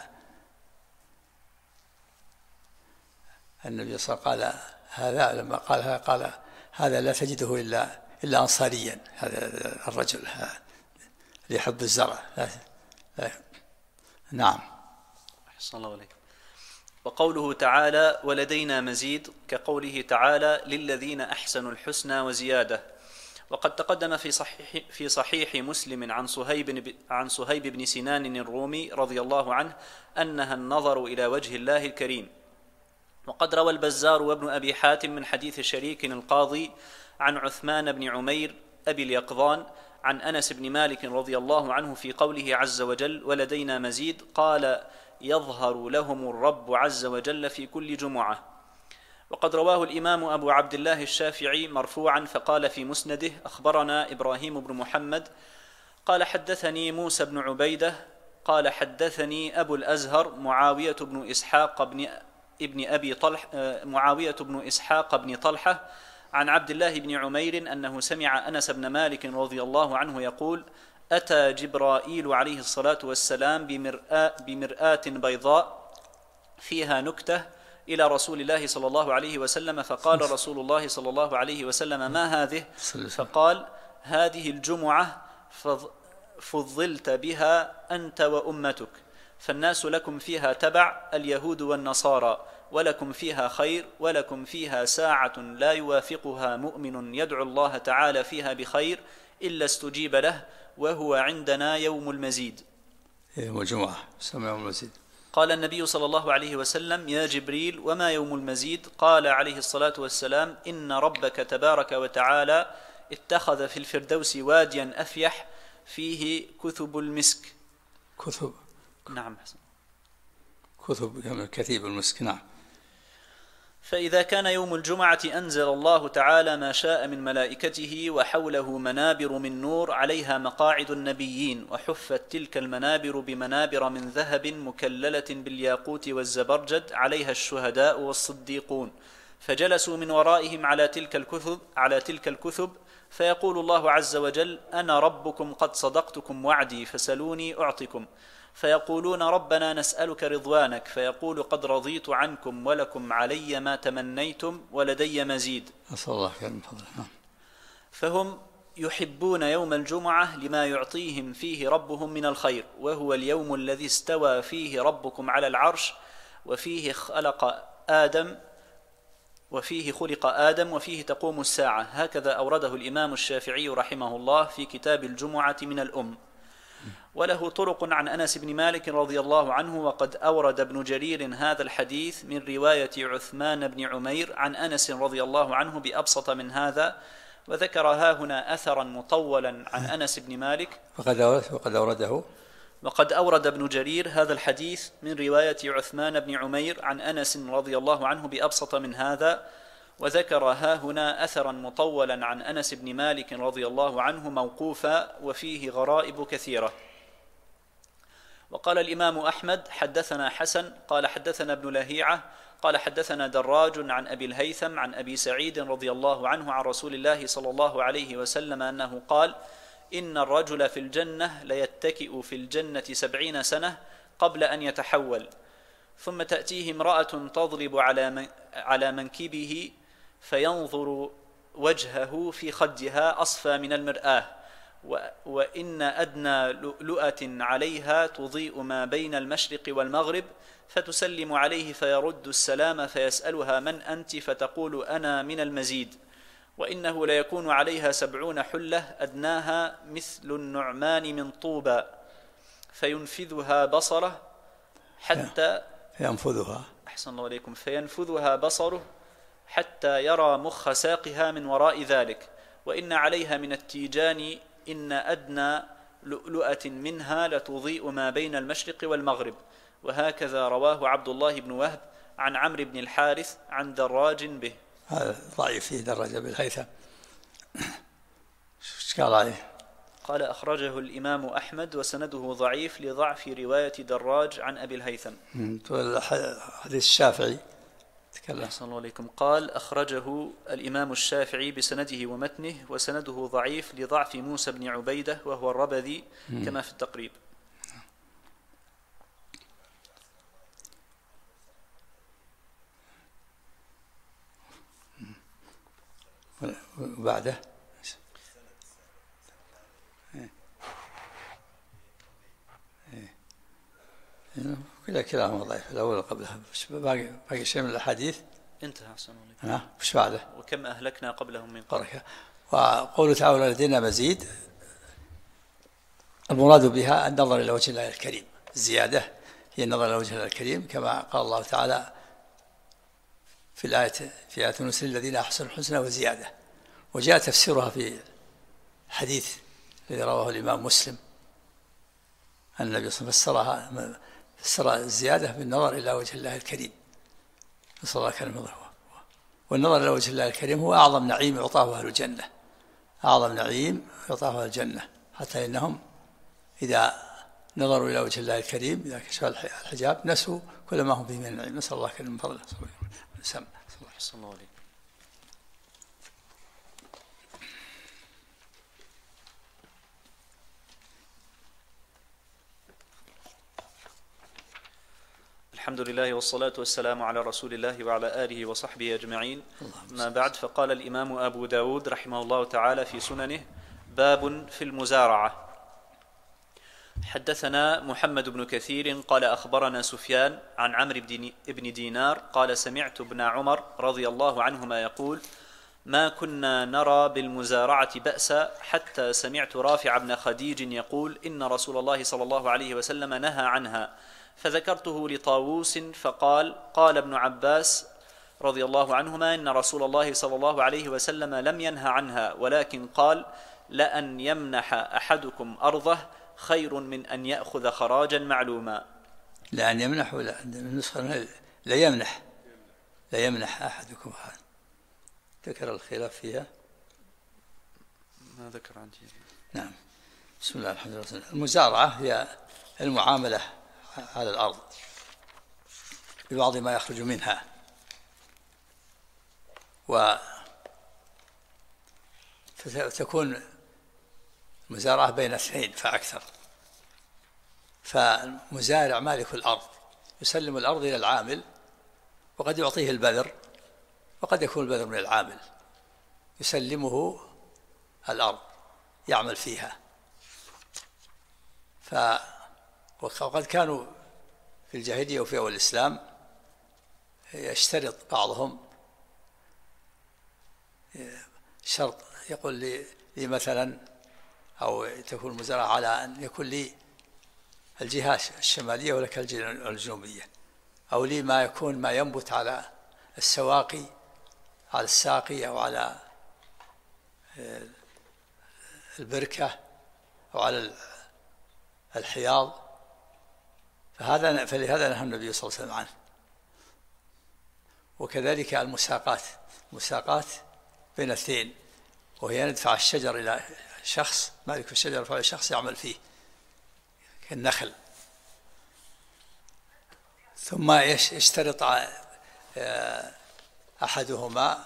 النبي صلى الله عليه وسلم قال هذا، لما قال هذا لا تجده إلا أنصاريا، هذا الرجل يحب الزرع. لا. نعم. أحسن الله عليك. وقوله تعالى ولدينا مزيد كقوله تعالى للذين أحسنوا الحسنى وزيادة. وقد تقدم في صحيح مسلم عن صهيب بن سنان الرومي رضي الله عنه أنها النظر إلى وجه الله الكريم. وقد روى البزار وابن أبي حاتم من حديث شريك القاضي عن عثمان بن عمير أبي اليقظان عن أنس بن مالك رضي الله عنه في قوله عز وجل ولدينا مزيد، قال يظهر لهم الرب عز وجل في كل جمعة. وقد رواه الإمام أبو عبد الله الشافعي مرفوعا فقال في مسنده أخبرنا إبراهيم بن محمد قال حدثني موسى بن عبيدة قال حدثني أبو الأزهر معاوية بن إسحاق بن طلحة عن عبد الله بن عمير أنه سمع أنس بن مالك رضي الله عنه يقول أتى جبرائيل عليه الصلاة والسلام بمرآة بيضاء فيها نكتة إلى رسول الله صلى الله عليه وسلم، فقال رسول الله صلى الله عليه وسلم ما هذه؟ فقال هذه الجمعة فضلت بها أنت وأمتك. فالناس لكم فيها تبع اليهود والنصارى، ولكم فيها خير، ولكم فيها ساعة لا يوافقها مؤمن يدعو الله تعالى فيها بخير إلا استجيب له، وهو عندنا يوم المزيد. يوم الجمعة سمع يوم المزيد. قال النبي صلى الله عليه وسلم: يا جبريل وما يوم المزيد؟ قال عليه الصلاة والسلام: إن ربك تبارك وتعالى اتخذ في الفردوس واديا أفيح فيه كثب المسك. كثب؟ نعم حسن. كثب كثيب المسك. نعم. فإذا كان يوم الجمعة أنزل الله تعالى ما شاء من ملائكته، وحوله منابر من نور عليها مقاعد النبيين، وحفت تلك المنابر بمنابر من ذهب مكللة بالياقوت والزبرجد، عليها الشهداء والصديقون، فجلسوا من ورائهم على تلك الكثب، فيقول الله عز وجل: أنا ربكم قد صدقتكم وعدي فسلوني أعطكم. فيقولون: ربنا نسألك رضوانك. فيقول: قد رضيت عنكم ولكم علي ما تمنيتم ولدي مزيد. أسأل الله خير من فضله. فهم يحبون يوم الجمعة لما يعطيهم فيه ربهم من الخير، وهو اليوم الذي استوى فيه ربكم على العرش، وفيه خلق آدم وفيه تقوم الساعة. هكذا أورده الإمام الشافعي رحمه الله في كتاب الجمعة من الأم. وله طرق عن أنس بن مالك رضي الله عنه، وقد أورد ابن جرير هذا الحديث من رواية عثمان بن عمير عن أنس رضي الله عنه بأبسط من هذا، وذكر هنا أثرا مطولا عن أنس بن مالك. وقد أورد ابن جرير هذا الحديث من رواية عثمان بن عمير عن أنس رضي الله عنه بأبسط من هذا، وذكر هنا أثرا مطولا عن أنس بن مالك رضي الله عنه موقوفا، وفيه غرائب كثيرة. وقال الإمام أحمد: حدثنا حسن قال حدثنا ابن لهيعة قال حدثنا دراج عن أبي الهيثم عن أبي سعيد رضي الله عنه عن رسول الله صلى الله عليه وسلم أنه قال: إن الرجل في الجنة ليتكئ في الجنة 70 سنة قبل أن يتحول، ثم تأتيه امرأة تضرب على منكبه، فينظر وجهه في خدها أصفى من المرآة، وإن أدنى لؤلؤة عليها تضيء ما بين المشرق والمغرب، فتسلم عليه فيرد السلام، فيسألها: من أنت؟ فتقول: أنا من المزيد. وإنه ليكون عليها 70 حلة أدناها مثل النعمان من طوبى، فينفذها بصره حتى أحسن الله عليكم، فينفذها بصره حتى يرى مخ ساقها من وراء ذلك. وإن عليها من التيجان إن أدنى لؤلؤة منها لتضيء ما بين المشرق والمغرب. وهكذا رواه عبد الله بن وهب عن عمرو بن الحارث عن دراج به. هذا ضعيف فيه دراج بالهيثم. ايش قال عليه؟ قال: أخرجه الإمام أحمد وسنده ضعيف لضعف رواية دراج عن أبي الهيثم. حديث الشافعي تكلم. أحسن الله عليكم. قال: أخرجه الإمام الشافعي بسنده ومتنه، وسنده ضعيف لضعف موسى بن عبيدة وهو الربذي كما في التقريب. وبعده كلاهما ضعيف، الأول قبلها. باقي شيء من الأحاديث انتهى. أحسن الله عليكم. وش بعده؟ وكم أهلكنا قبلهم من قرن. وقوله تعالى: لدينا مزيد، المراد بها النظر إلى وجه الله الكريم. الزيادة هي النظر إلى وجه الله الكريم، كما قال الله تعالى في آية نسل الذين أحسنوا الحسنى وزيادة. وجاء تفسيرها في حديث الذي رواه الإمام مسلم أن النبي صلى الله عليه وسلم فسر الزيادة بالنظر إلى وجه الله الكريم، نسأل الله الكريم. والنظر إلى وجه الله الكريم هو أعظم نعيم يعطاه أهل الجنة، أعظم نعيم يعطاه أهل الجنة، حتى إنهم إذا نظروا إلى وجه الله الكريم إذا كشف الحجاب نسوا كل ما هم فيه من النعيم. نسأل الله الكريم من فضله. صلى الله عليه. الحمد لله والصلاة والسلام على رسول الله وعلى آله وصحبه أجمعين. ما بعد، فقال الإمام أبو داود رحمه الله تعالى في سننه: باب في المزارعة. حدثنا محمد بن كثير قال أخبرنا سفيان عن عمرو بن دينار قال سمعت ابن عمر رضي الله عنهما يقول ما كنا نرى بالمزارعة بأسا حتى سمعت رافع بن خديج يقول إن رسول الله صلى الله عليه وسلم نهى عنها، فذكرته لطاووس فقال قال ابن عباس رضي الله عنهما إن رسول الله صلى الله عليه وسلم لم ينهى عنها، ولكن قال لأن يمنح أحدكم أرضه خير من أن يأخذ خراجا معلوما. لأن يمنح ولا النسخة لا يمنح أحدكم هذا، ذكر الخلاف فيها ما ذكر عندي. نعم. بسم الله الحمد لله. المزارعة هي المعاملة على الأرض ببعض ما يخرج منها، فتكون مزارعة بين اثنين فأكثر، فالمزارع مالك الأرض يسلم الأرض إلى العامل، وقد يعطيه البذر وقد يكون البذر من العامل، يسلمه الأرض يعمل فيها. وقد كانوا في الجاهلية وفي أول الإسلام يشترط بعضهم شرط، يقول لي مثلا، أو تكون المزارعة على أن يكون لي الجهة الشمالية ولك الجنوبية، أو لي ما يكون ما ينبت على السواقي، على الساقي أو على البركة أو على الحياض، فلهذا نهى النبي صلى الله عليه وسلم عنه. وكذلك المساقات بين اثنين، وهي ندفع الشجر إلى شخص، مالك الشجر يدفع إلى شخص يعمل فيه كالنخل، ثم يشترط أحدهما،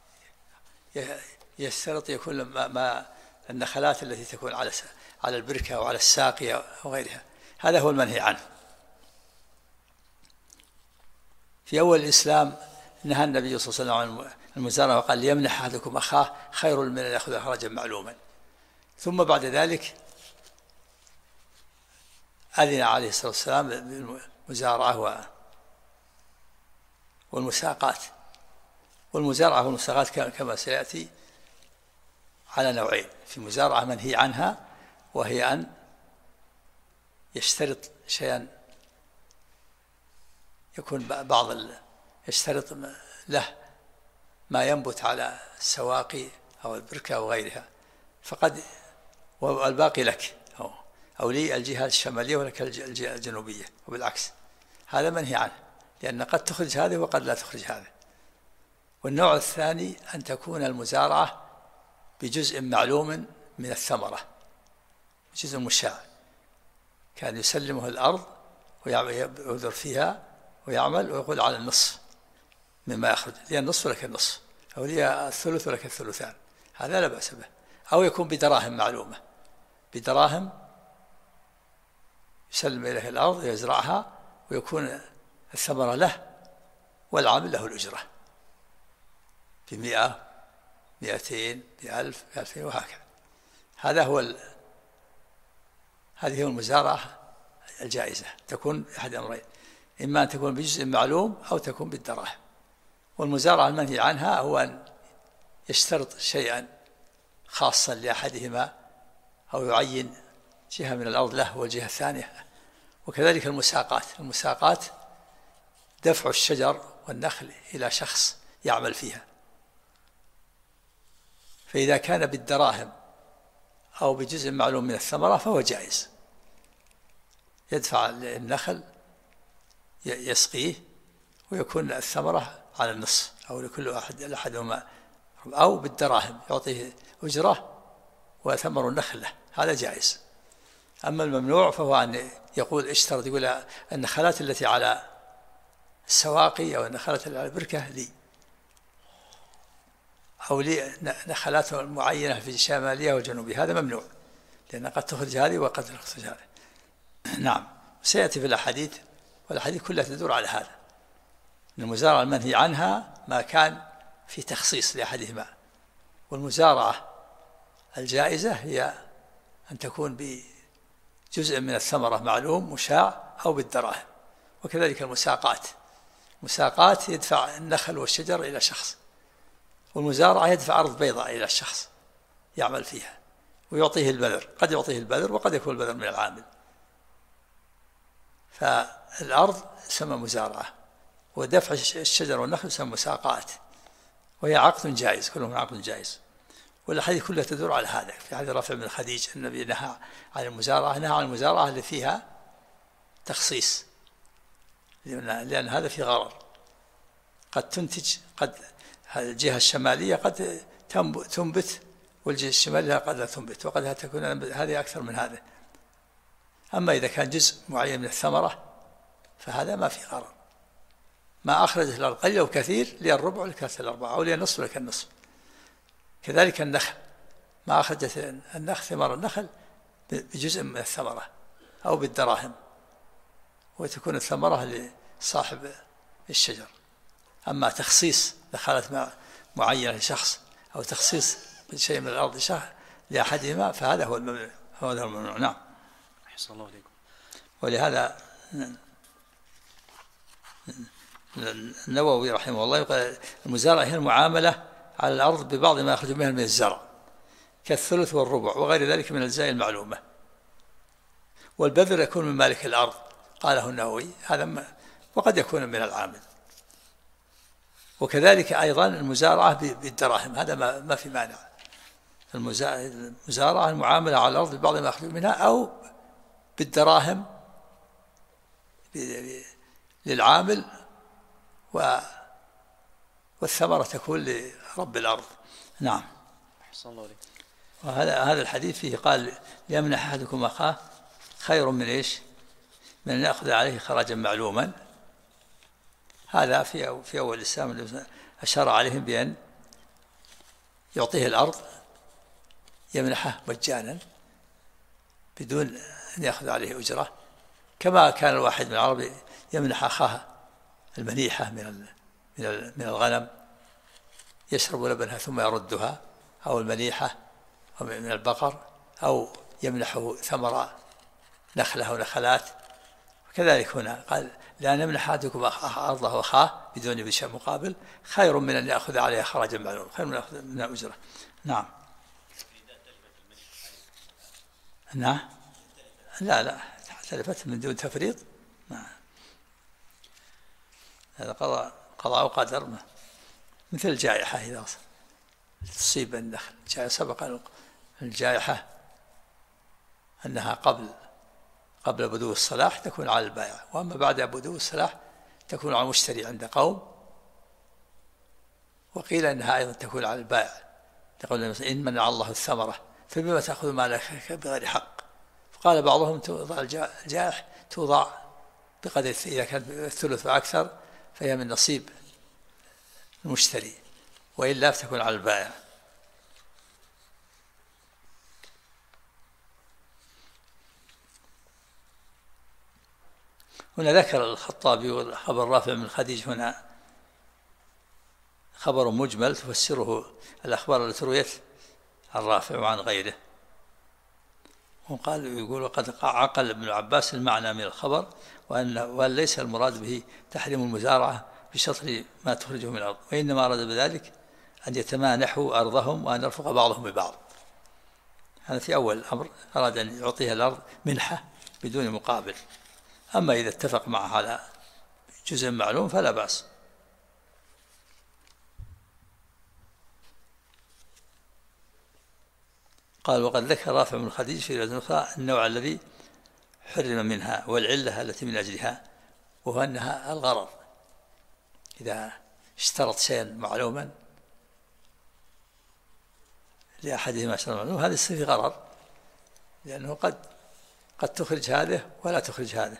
يشترط يكون ما النخلات التي تكون على البركة أو على الساقية وغيرها، هذا هو المنهي عنه. في أول الإسلام نهى النبي صلى الله عليه وسلم عن المزارعة وقال ليمنح أحدكم أخاه خير من أن يأخذ خراجا معلوما، ثم بعد ذلك أذن عليه الصلاة والسلام بالمزارعة والمساقات. والمزارعة والمساقات كما سيأتي على نوعين: في مزارعة منهي عنها، وهي أن يشترط شيئا، يكون يشترط له ما ينبت على السواقي أو البركة أو غيرها، فقد والباقي لك، أو لي الجهة الشمالية ولك الجهة الجنوبية، وبالعكس، هذا منهي عنه، لأن قد تخرج هذه وقد لا تخرج هذا. والنوع الثاني أن تكون المزارعة بجزء معلوم من الثمرة، جزء مشاع، كان يسلمه الأرض ويبذر فيها ويعمل ويقول على النصف مما يخرج، لي النصف ولك النصف، أو لي الثلث ولك الثلثان، هذا لا بأس به. أو يكون بدراهم معلومة، بدراهم يسلم إليه الأرض ويزرعها، ويكون الثمرة له والعامل له الأجرة ب100 200 بألف 2000 وهكذا. هذه هو المزارعة الجائزة، تكون أحد أمرين: إما أن تكون بجزء معلوم أو تكون بالدراهم. والمزارعة المنهي عنها هو أن يشترط شيئا خاصا لأحدهما، أو يعين جهة من الأرض له والجهة الثانية. وكذلك المساقات دفع الشجر والنخل إلى شخص يعمل فيها، فإذا كان بالدراهم أو بجزء معلوم من الثمرة فهو جائز، يدفع النخل يسقيه ويكون الثمرة على النصف، أو لكل أحدهما، أو بالدراهم يعطيه أجرة وثمر النخل له، هذا جائز. أما الممنوع فهو أن يقول اشترط، يقول النخلات التي على السواقي أو النخلات التي على البركة لي، أو لي نخلات معينة في الشمالية والجنوبية، هذا ممنوع، لأن قد تخرج هذه وقد تخرج هذه. نعم، سيأتي في الأحاديث، والأحاديث كلها تدور على هذا، أن المزارعة المنهي عنها ما كان في تخصيص لأحدهما. والمزارعة الجائزة هي أن تكون جزء من الثمرة معلوم مشاع أو بالدراهم. وكذلك المساقات، مساقات يدفع النخل والشجر إلى شخص، والمزارعة يدفع أرض بيضاء إلى الشخص يعمل فيها ويعطيه البذر، قد يعطيه البذر وقد يكون البذر من العامل. فالأرض تسمى مزارعة، ودفع الشجر والنخل يسمى مساقات، وهي عقد جائز، كلهم عقد جائز. والحديث كلها تدور على هذا. في حديث رافع بن خديج النبي نهى عن المزارعة، نهى عن المزارعة اللي فيها تخصيص، لأن هذا في غرر، قد تنتج، قد الجهة الشمالية قد تنبت والجهة الشمالية قد لا تنبت، وقد تكون هذه أكثر من هذا. أما إذا كان جزء معين من الثمرة فهذا ما في غرر، ما أخرجه الأرض قليل أو كثير لي الربع ولك الأربعة أو لي النصف ولك النصف. كذلك النخل، ما أخرجت النخل ثمار النخل بجزء من الثمرة أو بالدراهم، وتكون الثمرة لصاحب الشجر. أما تخصيص دخلت معينة لشخص أو تخصيص شيء من الأرض لأحدهما فهذا هو الممنوع، هذا هو الممنوع. نعم. أحسن الله عليكم. ولهذا النووي رحمه الله يقول المزارعة هي المعاملة على الأرض ببعض ما يخرج منها من الزرع كالثلث والربع وغير ذلك من الأجزاء المعلومة. والبذر يكون من مالك الأرض، قاله النووي، هذا وقد يكون من العامل. وكذلك أيضا المزارعة بالدراهم، هذا ما في مانع. المزارعة المعاملة على الأرض ببعض ما يخرج منها أو بالدراهم للعامل، والثمرة تكون لرب الأرض. نعم. أحسن الله عليك. وهذا الحديث فيه قال ليمنح أحدكم أخاه خير من إيش؟ من أن يأخذ عليه خراجا معلوما. هذا في أول الإسلام أشار عليهم بأن يعطيه الأرض يمنحه مجانا بدون أن يأخذ عليه أجرة، كما كان الواحد من العرب يمنح أخاه المنيحة من الغنم يشرب لبنها ثم يردها، أو المنيحة من البقر، أو يمنحه ثمر نخلة أو نخلات. وكذلك هنا قال لأن يمنح أحدكم أرضه أخاه بدون بشيء مقابل خير من أن يأخذ عليها خراجا معلوما، خير من يأخذ منها أجرة. نعم. نعم. لا تلفت من دون تفريط. نعم. هذا قضاء وقدر، مثل الجائحة إذا تصيب النخل. سبق الجائحة أنها قبل بدو الصلاح تكون على البائع، وأما بعد بدو الصلاح تكون على المشتري عند قوم، وقيل أنها أيضا تكون على البائع. يقول إن منع الله الثمرة فبما تأخذ مالك بغير حق. فقال بعضهم توضع الجائح توضع بقدر، إذا كان الثلث وأكثر فهي من نصيب المشتري، وإلا فتكون على البائع. هنا ذكر الخطابي والخبر رافع من خديج هنا خبر مجمل تفسره الأخبار التي رويت عن رافع وعن غيره. وقال يقول وقد عقل ابن عباس المعنى من الخبر، وأن ليس المراد به تحريم المزارعة بشطر ما تخرجه من الأرض، وإنما أراد بذلك أن يتمانحوا أرضهم وأن يرفق بعضهم ببعض. هذا في أول الأمر، أراد أن يعطيها الأرض منحة بدون مقابل. أما إذا اتفق معه على جزء معلوم فلا بأس. قال وقد ذكر رافع بن خديج في رواية أخرى النوع الذي حرم منها والعلة التي من أجلها، وهو أنها الغرر. إذا اشترط شيئا معلوما لأحدهما شيئا معلوما هذا يصير غرر، لأنه قد تخرج هذا ولا تخرج هذا.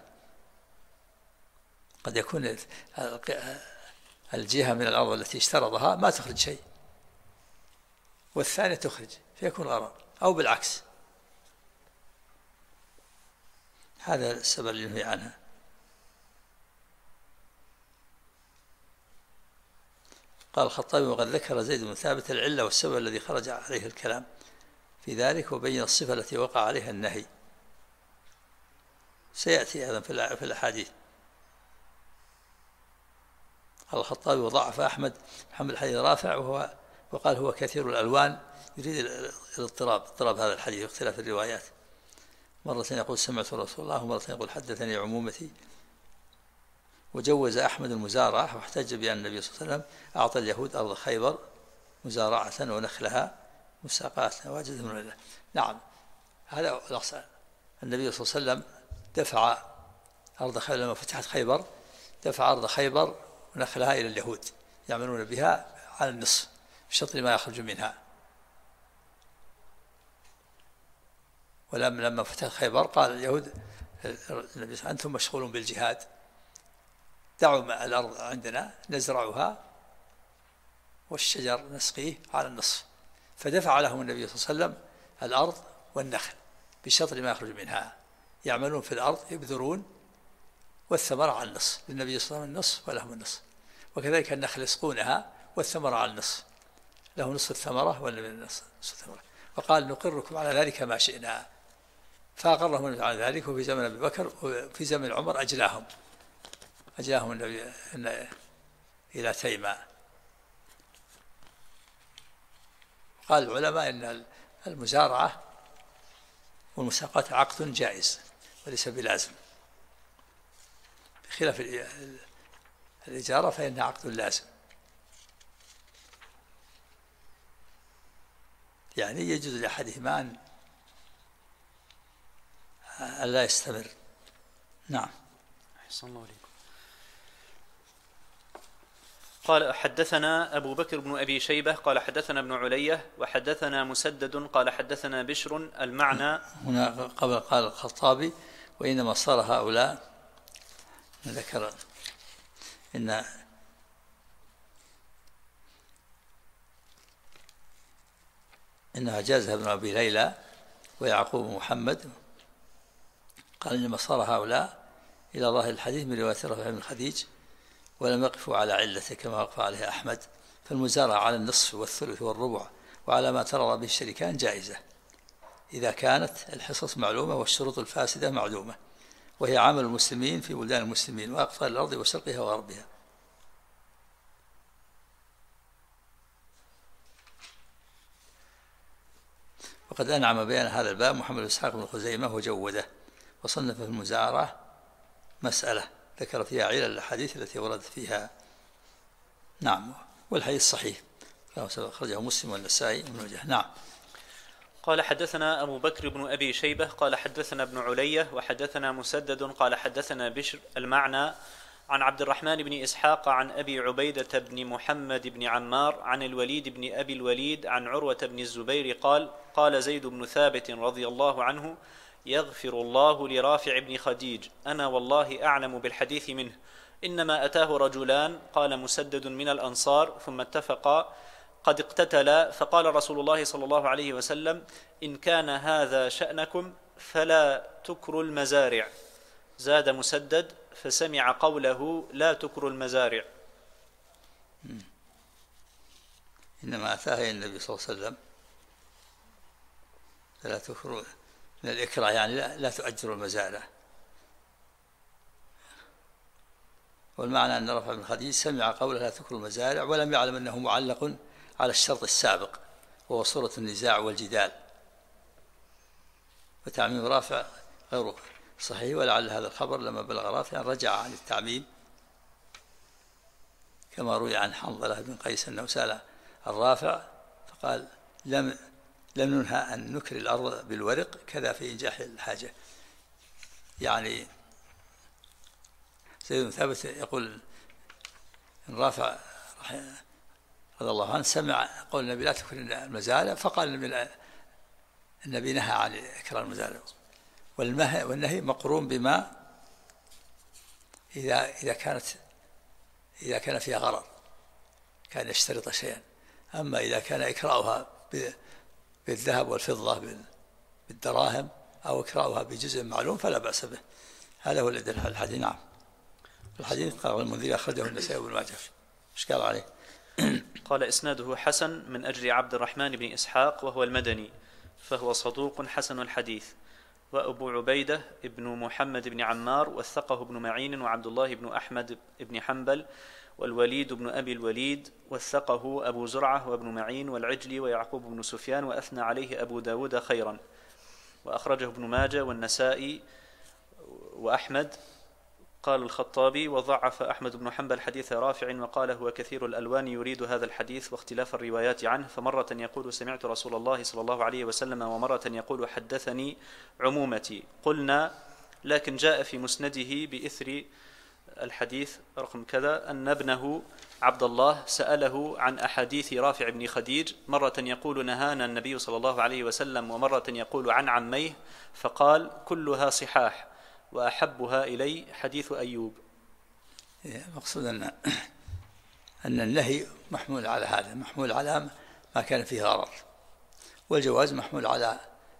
قد يكون الجهة من الأرض التي اشترطها ما تخرج شيء والثانية تخرج، فيكون غرر، أو بالعكس. هذا السبب اللي نهي عنها. قال الخطابي وقد ذكر زيد بن ثابت العلة والسبب الذي خرج عليه الكلام في ذلك، وبين الصفة التي وقع عليها النهي. سيأتي أيضا في الأحاديث. الخطابي وضعف أحمد محمد الحديث رافع وقال هو كثير الألوان، يريد اضطراب هذا الحديث واختلاف الروايات. مرة يقول سمعت رسول الله، ومرة يقول حدثني عمومتي. وجوز أحمد المزارعة، واحتج بأن النبي صلى الله عليه وسلم أعطى اليهود أرض خيبر مزارعة ونخلها مساقات نواجذ من الله. نعم، هذا الأصل. النبي صلى الله عليه وسلم دفع أرض خيبر لما فتحت خيبر، دفع أرض خيبر ونخلها إلى اليهود يعملون بها على النصف بشطر ما يخرج منها. ولما فتح خيبر قال اليهود النبي أنتم مشغولون بالجهاد، دعوا الأرض عندنا نزرعها والشجر نسقيه على النصف. فدفع لهم النبي صلى الله عليه وسلم الأرض والنخل بشطر ما يخرج منها، يعملون في الأرض يبذرون، والثمرة على النصف، للنبي صلى الله عليه وسلم النصف ولهم النصف. وكذلك النخل يسقونها والثمرة على النصف، له نصف الثمرة والنبي نصف الثمرة. وقال نقركم على ذلك ما شئنا، فأقرهم على ذلك. وفي زمن أبي بكر وفي زمن عمر أجلاهم النبي إلى تيماء. قال العلماء إن المزارعة والمساقات عقد جائز وليس بلازم، بخلاف الإجارة فإنها عقد لازم، يعني يجوز لأحدهما أن لا يستمر. نعم. أحسن الله عليكم. قال حدثنا أبو بكر بن أبي شيبة قال حدثنا ابن علية وحدثنا مسدد قال حدثنا بشر. المعنى هنا قبل قال الخطابي وإنما صار هؤلاء ذكر إنها جازها ابن أبي ليلى ويعقوب محمد. قال إنما صار هؤلاء إلى ظاهر الحديث من رواية رافع بن خديج، ولم يقفوا على علته كما وقف عليه أحمد. فالمزارعة على النصف والثلث والربع وعلى ما ترى به الشركان جائزة إذا كانت الحصص معلومة والشروط الفاسدة معلومة، وهي عمل المسلمين في بلدان المسلمين وأقطار الأرض وشرقها وغربها. وقد أنعم بيان هذا الباب محمد بن إسحاق بن خزيمة وجوده، وصنف في المزارعة مسألة ذكر فيها علل الأحاديث التي وردت فيها. نعم، والحديث صحيح أخرجه مسلم والنسائي وابن ماجه. نعم. قال حدثنا أبو بكر بن أبي شيبة قال حدثنا ابن علية وحدثنا مسدد قال حدثنا بشر. المعنى عن عبد الرحمن بن إسحاق عن أبي عبيدة بن محمد بن عمار عن الوليد بن أبي الوليد عن عروة بن الزبير قال زيد بن ثابت رضي الله عنه يغفر الله لرافع بن خديج، أنا والله أعلم بالحديث منه، إنما أتاه رجلان قال مسدد من الأنصار ثم اتفقا قد اقتتلا، فقال رسول الله صلى الله عليه وسلم إن كان هذا شأنكم فلا تكروا المزارع. زاد مسدد فسمع قوله لا تكروا المزارع. إنما أتاه النبي صلى الله عليه وسلم فلا تكروا من الإكراه، يعني لا تؤجروا المزارع. والمعنى أن رافع بن خديج سمع قوله لا تكروا المزارع ولم يعلم أنه معلق على الشرط السابق وهو صورة النزاع والجدال، وتعميم رافع غير صحيح. ولعل هذا الخبر لما بلغ رافع رجع عن التعميم، كما روي عن حنظلة بن قيس أنه سأل الرافع فقال لم ننهى أن نكري الأرض بالورق كذا في إنجاح الحاجة. يعني زيد بن ثابت يقول إن رافع رضي الله عنه سمع قول النبي لا تكري المزارع، فقال النبي نهى عن إكرام المزارع. والنهي مقرون بما إذا كان فيها غرر كان يشترط شيئا. أما إذا كان إكراؤها بالذهب والفضة بالدراهم أو إكراؤها بجزء معلوم فلا بأس به. هذا هو الذي الحديث. نعم. الحديث قال المنذري أخرجه النسائي وابن ماجه. إيش قال عليه؟ قال إسناده حسن من أجل عبد الرحمن بن إسحاق وهو المدني، فهو صدوق حسن الحديث. وأبو عبيدة ابن محمد بن عمار، وثقه ابن معين وعبد الله بن أحمد بن حنبل والوليد بن أبي الوليد، وثقه أبو زرعة وابن معين والعجلي ويعقوب بن سفيان، وأثنى عليه أبو داود خيرا. وأخرجه ابن ماجه والنسائي وأحمد. قال الخطابي: وضعف أحمد بن حنبل حديث رافع، وقال هو كثير الألوان يريد هذا الحديث واختلاف الروايات عنه، فمرة يقول سمعت رسول الله صلى الله عليه وسلم، ومرة يقول حدثني عمومتي. قلنا: لكن جاء في مسنده بإثر الحديث رقم كذا أن ابنه عبد الله سأله عن أحاديث رافع بن خديج، مرة يقول نهانا النبي صلى الله عليه وسلم، ومرة يقول عن عميه، فقال: كلها صحاح وأحبها إلي حديث أيوب. مقصود أن النهي محمول على هذا، محمول على ما كان فيه غرر، والجواز محمول على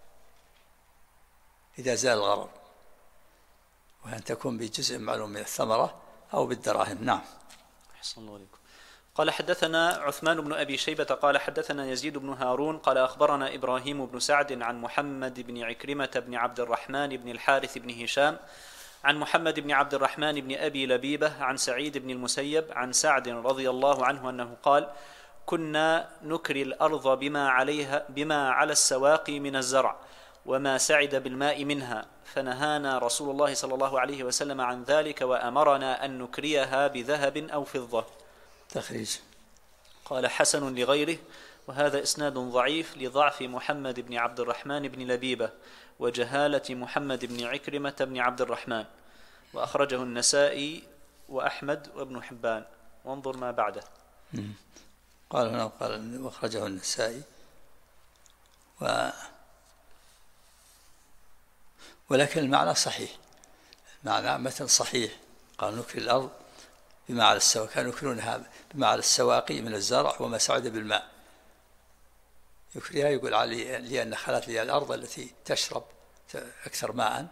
إذا زال الغرر، وأن تكون بجزء معلوم من الثمرة أو بالدراهم. نعم. أحسن الله عليكم. قال: حدثنا عثمان بن أبي شيبة قال حدثنا يزيد بن هارون قال أخبرنا إبراهيم بن سعد عن محمد بن عكرمة بن عبد الرحمن بن الحارث بن هشام عن محمد بن عبد الرحمن بن أبي لبيبة عن سعيد بن المسيب عن سعد رضي الله عنه أنه قال: كنا نكري الأرض بما على السواقي من الزرع وما سعد بالماء منها، فنهانا رسول الله صلى الله عليه وسلم عن ذلك، وأمرنا أن نكريها بذهب أو فضة. تخريج. قال: حسن لغيره، وهذا إسناد ضعيف لضعف محمد بن عبد الرحمن بن لبيبة وجهالة محمد بن عكرمة بن عبد الرحمن. وأخرجه النسائي وأحمد وابن حبان. وانظر ما بعده. قال هنا وأخرجه النسائي ولكن المعنى صحيح، المعنى متن صحيح. قال: نكري الأرض بما على السواقي، كانوا يكرونها بما على السواقي من الزرع وما سعد بالماء. يكريها يقول لأن خلت لي الأرض التي تشرب أكثر ماء،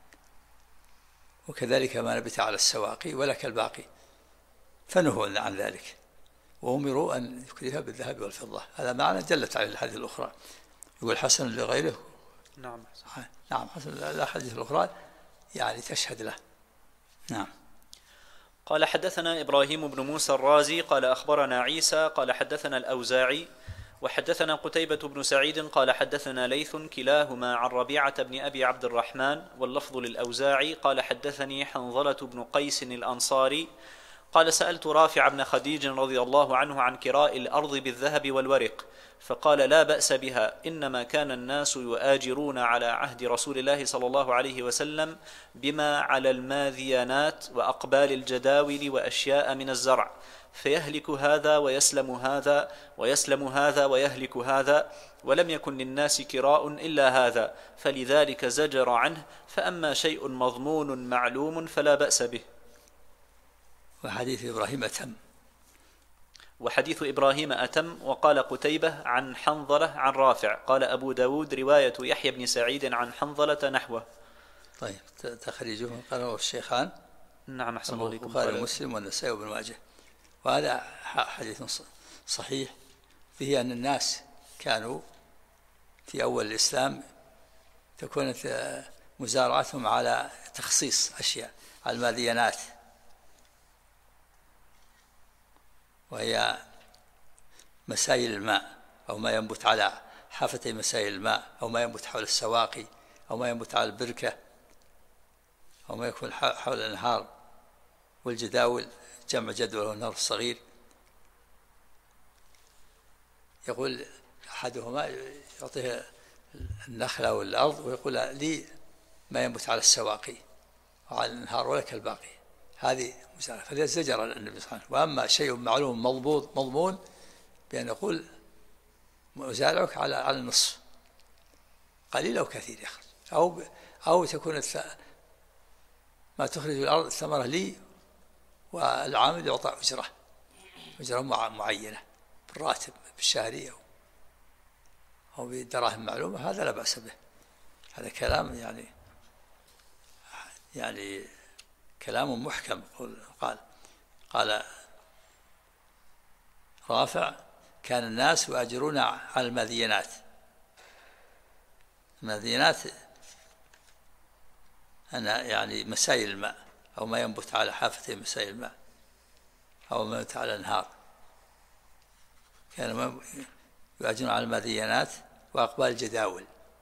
وكذلك ما نبت على السواقي ولك الباقي، فنهوا عن ذلك وأمروا أن يكريها بالذهب والفضة. هذا معنى دلت عليه الحديث الأخرى. يقول حسن لغيره. نعم. نعم، حسن الأحاديث الأخرى يعني تشهد له. نعم. قال: حدثنا إبراهيم بن موسى الرازي قال أخبرنا عيسى قال حدثنا الأوزاعي وحدثنا قتيبة بن سعيد قال حدثنا ليث كلاهما عن ربيعة بن أبي عبد الرحمن، واللفظ للأوزاعي قال حدثني حنظلة بن قيس الأنصاري قال: سألت رافع بن خديج رضي الله عنه عن كراء الأرض بالذهب والورق، فقال: لا بأس بها، إنما كان الناس يؤاجرون على عهد رسول الله صلى الله عليه وسلم بما على الماذيانات وأقبال الجداول وأشياء من الزرع، فيهلك هذا ويسلم هذا ويسلم هذا ويهلك هذا، ولم يكن للناس كراء إلا هذا، فلذلك زجر عنه، فأما شيء مضمون معلوم فلا بأس به. وحديث إبراهيم أتم. وحديث إبراهيم أتم. وقال قتيبة عن حنظلة عن رافع. قال أبو داود رواية يحيى بن سعيد عن حنظلة نحوه. طيب، تخريجه قاله الشيخان. نعم. أحسن الله عليكم. البخاري ومسلم والنسائي وابن ماجه. وهذا حديث صحيح فيه أن الناس كانوا في أول الإسلام تكون مزارعتهم على تخصيص أشياء، على الماذيانات، وهي مسائل الماء أو ما ينبت على حافتي مسائل الماء، أو ما ينبت حول السواقي، أو ما ينبت على البركة، أو ما يكون حول الأنهار والجداول، جمع جدول والنهر الصغير. يقول أحدهما يعطيه النخلة والأرض ويقول لي ما ينبت على السواقي وعلى الأنهار ولك الباقي. هذه مسألة، فلذا زجر النبي صلى الله عليه وسلم. وأما شيء معلوم مضمون بأن يقول مزارعك على النصف، قليل أو كثير يخرج، أو تكون ما تخرج الأرض الثمرة لي، والعامل يعطى أجرة معينة بالراتب بالشهرية أو بدراهم معلومة. هذا لا بأس به. هذا كلام يعني كلام محكم. قال رافع: كان الناس يؤاجرون على الماذينات. الماذينات أن يعني مسائل الماء أو ما ينبت على حافة مسائل الماء أو ما ينبت على الأنهار، كانوا يؤجرون على المذينات وأقبال الجداول،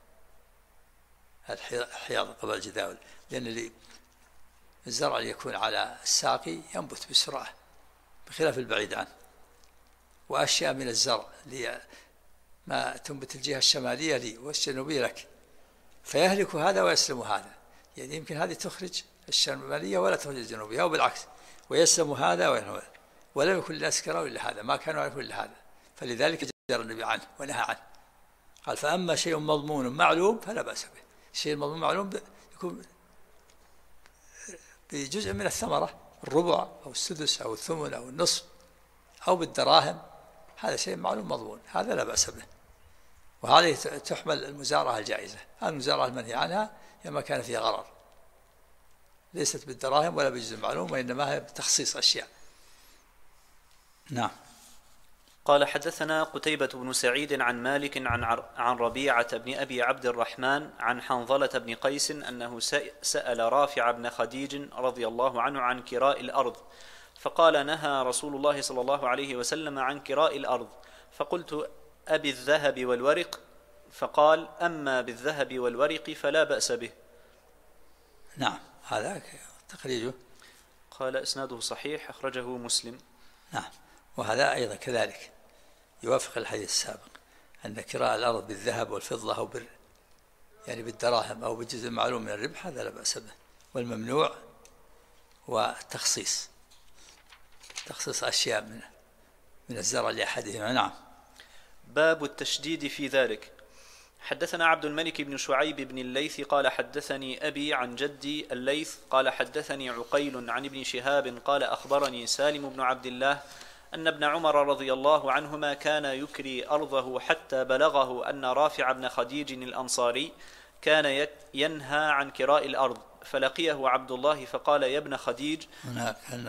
الحياض قبل الجداول، لأن الزرع اللي يكون على الساقي ينبت بسرعة بخلاف البعيد عنه. وأشياء من الزرع اللي ما تنبت الجهة الشمالية لي والجنوبية لك، فيهلك هذا ويسلم هذا، يعني يمكن هذه تخرج الشمالية ولا تخرج الجنوبية أو بالعكس، ويسلم هذا ولم يكن الناس كرهوا إلا هذا، ما كانوا يعرفون إلا هذا، فلذلك جر النبي عنه ونهى عنه. قال فأما شيء مضمون معلوم فلا بأس به. الشيء المضمون معلوم يكون بجزء من الثمرة، الربع أو السدس أو الثمن أو النصف أو بالدراهم، هذا شيء معلوم مضمون، هذا لا بأس به. وهذه تحمل المزارعة الجائزة، المزارعة المنهي عنها لما كان فيها غرر، ليست بالدراهم ولا بجزء معلوم، وإنما هي بتخصيص أشياء. نعم. قال حدثنا قتيبة بن سعيد عن مالك عن ربيعة بن أبي عبد الرحمن عن حنظلة بن قيس أنه سأل رافع بن خديج رضي الله عنه عن كراء الأرض، فقال نهى رسول الله صلى الله عليه وسلم عن كراء الأرض، فقلت أبي الذهب والورق؟ فقال أما بالذهب والورق فلا بأس به. نعم، هذا تخريجه. قال إسناده صحيح، أخرجه مسلم. نعم، وهذا أيضا كذلك يوافق الحديث السابق، أن كراء الأرض بالذهب والفضة أو يعني بالدراهم أو بالجزء المعلوم من الربح هذا لا بأس به. والممنوع وتخصيص أشياء من الزرع لأحدهما. نعم. باب التشديد في ذلك. حدثنا عبد الملك بن شعيب بن الليث قال حدثني أبي عن جدي الليث قال حدثني عقيل عن ابن شهاب قال أخبرني سالم بن عبد الله أن ابن عمر رضي الله عنهما كان يكري أرضه حتى بلغه أن رافع بن خديج الأنصاري كان ينهى عن كراء الأرض، فلقيه عبد الله فقال يا ابن خديج، هناك أن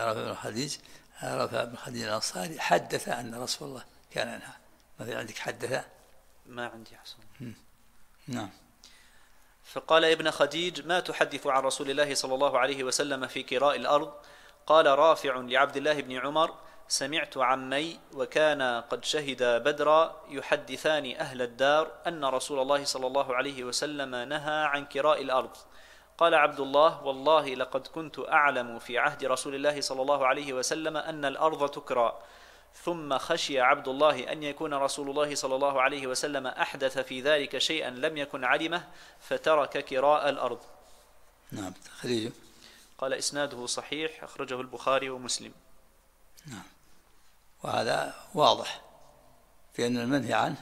رافع بن خديج الأنصاري حدث أن رسول الله كان ينهى. ما في عندك حدث؟ ما عندي حسن. نعم. فقال يا ابن خديج ما تحدث عن رسول الله صلى الله عليه وسلم في كراء الأرض؟ قال رافع لعبد الله بن عمر سمعت عمي وكان قد شهد بدرا يحدثان أهل الدار أن رسول الله صلى الله عليه وسلم نهى عن كراء الأرض. قال عبد الله والله لقد كنت أعلم في عهد رسول الله صلى الله عليه وسلم أن الأرض تكرى، ثم خشي عبد الله أن يكون رسول الله صلى الله عليه وسلم أحدث في ذلك شيئا لم يكن علمه فترك كراء الأرض. نعم. تخريجه. قال إسناده صحيح، أخرجه البخاري ومسلم. نعم. وهذا واضح في أن المنهي عنه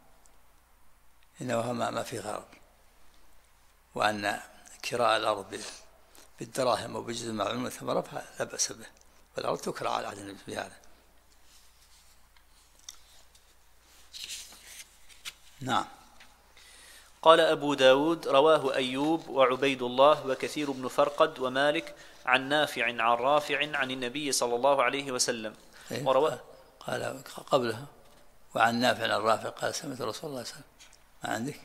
إنه ما في غرض، وأن كراء الأرض بالدراهم وبجزء معلوم من ثمرة لا بأس به، والأرض تكرى على عهد النبي في هذا. نعم. قال أبو داود رواه أيوب وعبيد الله وكثير بن فرقد ومالك عن نافع عن رافع عن النبي صلى الله عليه وسلم. قال قبلها وعن نافع عن رافع قال سمعت رسول الله صلى الله عليه وسلم. ما عندك؟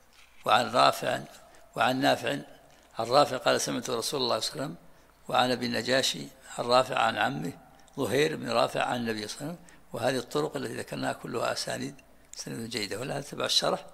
وعن نافع عن رافع قال سمعت رسول الله صلى الله عليه وسلم. وعن أبي النجاشي عن رافع عن عمه ظهير بن رافع عن النبي صلى الله عليه وسلم. وهذه الطرق التي ذكرناها كلها أسانيد جيدة، ولا هل تبع الشرح؟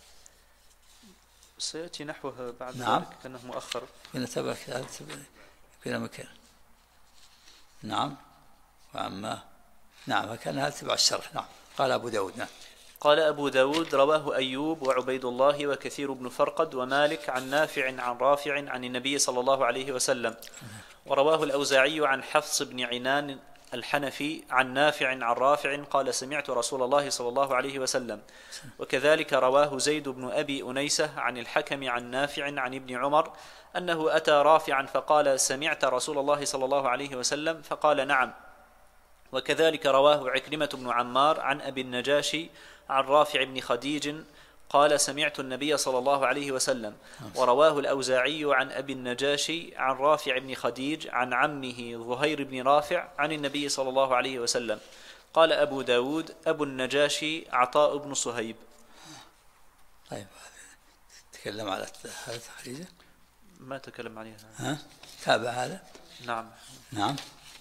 سيأتي نحوها بعد نعم. ذلك كأنه مؤخر. تبع كنا مكان. نعم. وعما نعم كان هل تبع الشرح. نعم. قال أبو داود. نعم. قال أبو داود رواه أيوب وعبيد الله وكثير بن فرقد ومالك عن نافع عن رافع عن النبي صلى الله عليه وسلم. ورواه الأوزاعي عن حفص بن عنان الحنفي عن نافع عن رافع قال سمعت رسول الله صلى الله عليه وسلم. وكذلك رواه زيد بن أبي أنيسة عن الحكم عن نافع عن ابن عمر أنه أتى رافعا فقال سمعت رسول الله صلى الله عليه وسلم؟ فقال نعم. وكذلك رواه عكرمة بن عمار عن أبي النجاشي عن رافع بن خديج قال سمعت النبي صلى الله عليه وسلم. ورواه الأوزاعي عن أبي النجاشي عن رافع بن خديج عن عمه ظهير بن رافع عن النبي صلى الله عليه وسلم. قال أبو داود أبو النجاشي عطاء بن صهيب. طيب تكلم على هذا التخريج. ما تكلم عليها. ها؟ تابع هذا؟ نعم. نعم.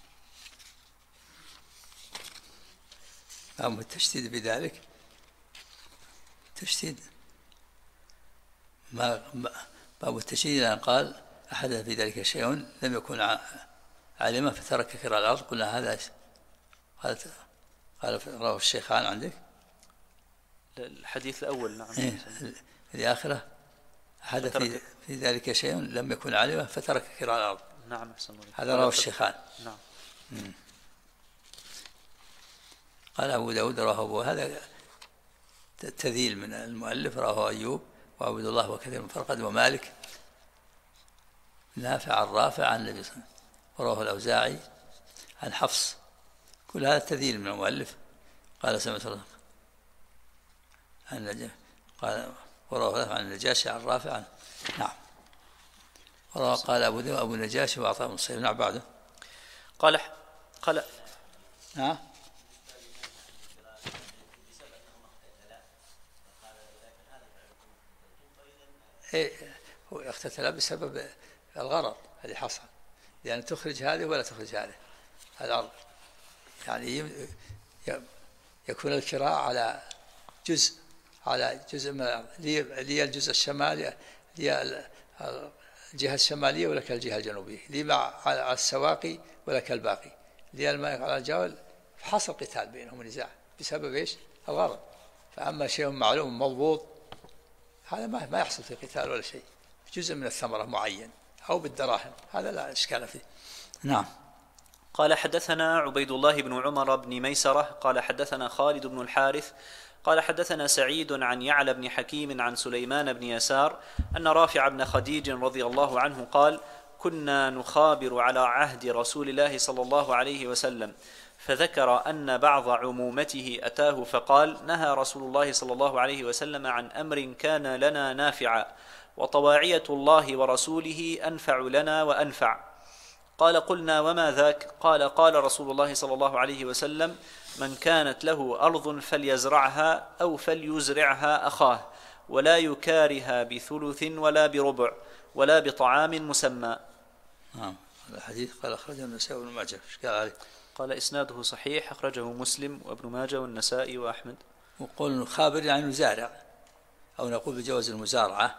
أما التشديد بذلك تشديد باب التشديد أن قال أحدث في ذلك شيء لم يكن عالما فترك كراء الأرض، قلنا هذا قال رواه الشيخان عندك الحديث الأول. نعم. في الآخرة أحدث في ذلك شيء لم يكن عالما فترك كراء الأرض. نعم أحسن. هذا رواه الشيخان. نعم. قال أبو داود رواه أبو، هذا تذيل من المؤلف، رواه أيوب وعبد الله وكثير من فرقد ومالك نافع عن رافع عن النبي صلى الله عليه وسلم، ورواه الأوزاعي عن حفص، كل هذا تذيل من المؤلف. قال سمعت الله قال ورواه عن النجاشي عن رافع عن نعم. قال أبو داود أبو النجاشي وعطاء بن الصيب. نعم. بعده قال ها هو اختتل بسبب الغرض الذي حصل، لأن تخرج هذه ولا تخرج هذه الأرض، يعني يكون الكراء على جزء من الأرض، لي الجزء الشمالي، لي الجهة الشمالية ولك الجهة الجنوبية، لي على السواقي ولك الباقي، لي الماء على الجبل. حصل قتال بينهم ونزاع بسبب ايش؟ الغرض. فأما شيء معلوم مضبوط هذا ما يحصل في قتال ولا شيء، جزء من الثمرة معين أو بالدراهم، هذا لا إشكال فيه. نعم. قال حدثنا عبيد الله بن عمر بن ميسرة قال حدثنا خالد بن الحارث قال حدثنا سعيد عن يعلى بن حكيم عن سليمان بن يسار أن رافع بن خديج رضي الله عنه قال: كنا نخابر على عهد رسول الله صلى الله عليه وسلم، فذكر أن بعض عمومته أتاه فقال: نهى رسول الله صلى الله عليه وسلم عن أمر كان لنا نافعا، وطواعية الله ورسوله أنفع لنا وأنفع. قال: قلنا وما ذاك؟ قال: قال رسول الله صلى الله عليه وسلم: من كانت له أرض فليزرعها أو فليزرعها أخاه، ولا يكارها بثلث ولا بربع ولا بطعام مسمى. نعم. الحديث قال أخرجه النسائي وابن ماجه. ايش قال عليه؟ قال: إسناده صحيح، أخرجه مسلم وابن ماجه والنسائي وأحمد. وقول خابر يعني مزارع، أو نقول بجواز المزارعة.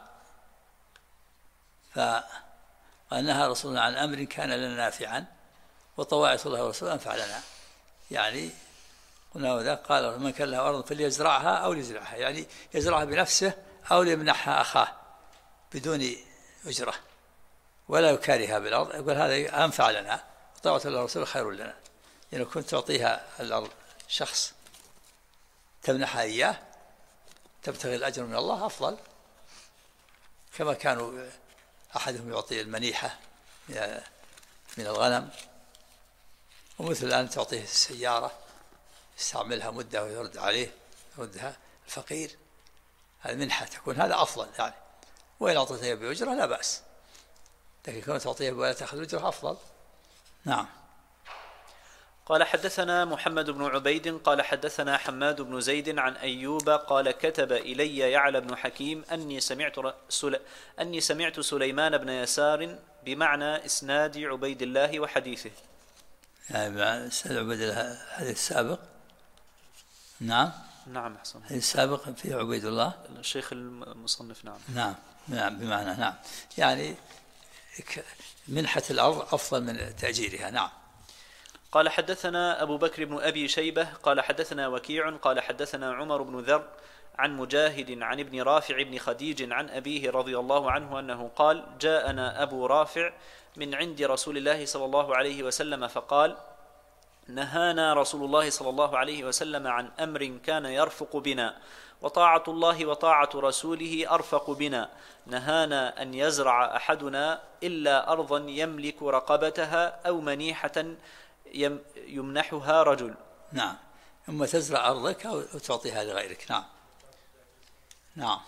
فنهى رسول الله عن أمر كان لنا نافعا، وطواعية الله ورسوله أنفع لنا. يعني قلنا وذاك قال: من كان له أرض فليزرعها أو ليزرعها، يعني يزرعها بنفسه أو ليمنحها أخاه بدون أجرة، ولا يكارها بالأرض. يقول هذا أنفع لنا، وطاعة الله ورسوله خير لنا. يعني كنت تعطيها الأرض شخص تمنحها إياه تبتغي الأجر من الله أفضل، كما كانوا أحدهم يعطي المنيحة من الغنم، ومثل الآن تعطيه السيارة يستعملها مدة ويرد عليه يردها الفقير، هذه منحة تكون، هذا أفضل يعني. وإن أعطيتها بأجرة لا بأس، لكن كون تعطيها ولا تأخذ أجرة أفضل. نعم. قال حدثنا محمد بن عبيد قال حدثنا حماد بن زيد عن أيوب قال: كتب إلي يعلى بن حكيم أني سمعت سليمان بن يسار بمعنى إسناد عبيد الله وحديثه. يعني بمعنى إسناد عبيد الله الحديث السابق. نعم. نعم أحسن. الحديث السابق فيه عبيد الله الشيخ المصنف. نعم. نعم بمعنى نعم، يعني منحة الأرض أفضل من تأجيرها. نعم. قال حدثنا أبو بكر بن أبي شيبة قال حدثنا وكيع قال حدثنا عمر بن ذر عن مجاهد عن ابن رافع بن خديج عن أبيه رضي الله عنه أنه قال: جاءنا أبو رافع من عند رسول الله صلى الله عليه وسلم فقال: نهانا رسول الله صلى الله عليه وسلم عن أمر كان يرفق بنا، وطاعة الله وطاعة رسوله أرفق بنا. نهانا أن يزرع أحدنا إلا أرضا يملك رقبتها أو منيحة يمنحها رجل. نعم. ثم تزرع أرضك أو تعطيها لغيرك. نعم. نعم.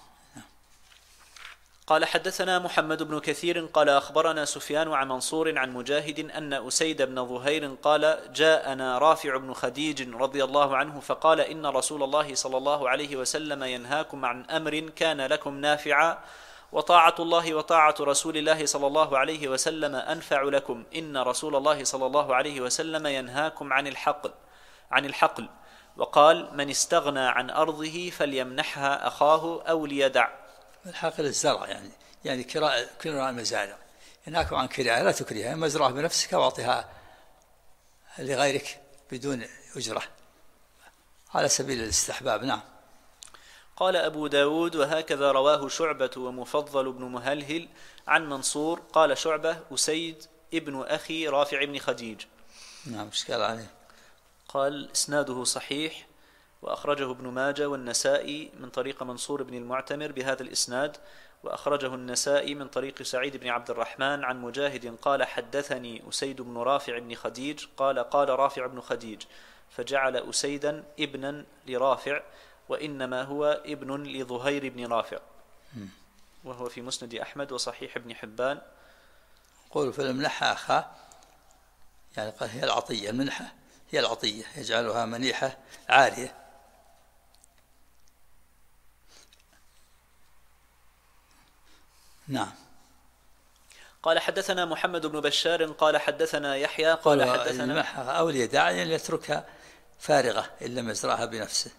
قال حدثنا محمد بن كثير قال أخبرنا سفيان عن منصور عن مجاهد أن أسيد بن ظهير قال: جاءنا رافع بن خديج رضي الله عنه فقال: إن رسول الله صلى الله عليه وسلم ينهاكم عن أمر كان لكم نافعا، وطاعة الله وطاعة رسول الله صلى الله عليه وسلم أنفع لكم، إن رسول الله صلى الله عليه وسلم ينهاكم عن الحقل. وقال: من استغنى عن أرضه فليمنحها أخاه أو ليدع. الحقل الزرع، يعني كراء المزارع، ينهاكم عن كراء، لا تكرهها، مزرعة بنفسك واعطيها لغيرك بدون أجرة على سبيل الاستحباب. نعم. قال أبو داود: وهكذا رواه شعبة ومفضل بن مهلهل عن منصور. قال شعبة: أسيد ابن أخي رافع بن خديج. نعم. إشكال عليه. قال: إسناده صحيح، وأخرجه ابن ماجه والنسائي من طريق منصور بن المعتمر بهذا الإسناد، وأخرجه النسائي من طريق سعيد بن عبد الرحمن عن مجاهد قال: حدثني أسيد بن رافع بن خديج قال: قال رافع بن خديج، فجعل أسيدا ابنا لرافع، وإنما هو ابن لظهير بن رافع، وهو في مسند أحمد وصحيح ابن حبان. قول فالمنحة أخاه، يعني قال هي العطية، المنحة هي العطية، يجعلها منيحة عارية. نعم. قال: حدثنا محمد بن بشار قال حدثنا يحيى قال حدثنا المنحة أولياء داعي أن يتركها فارغة إن لم يزرعها بنفسه.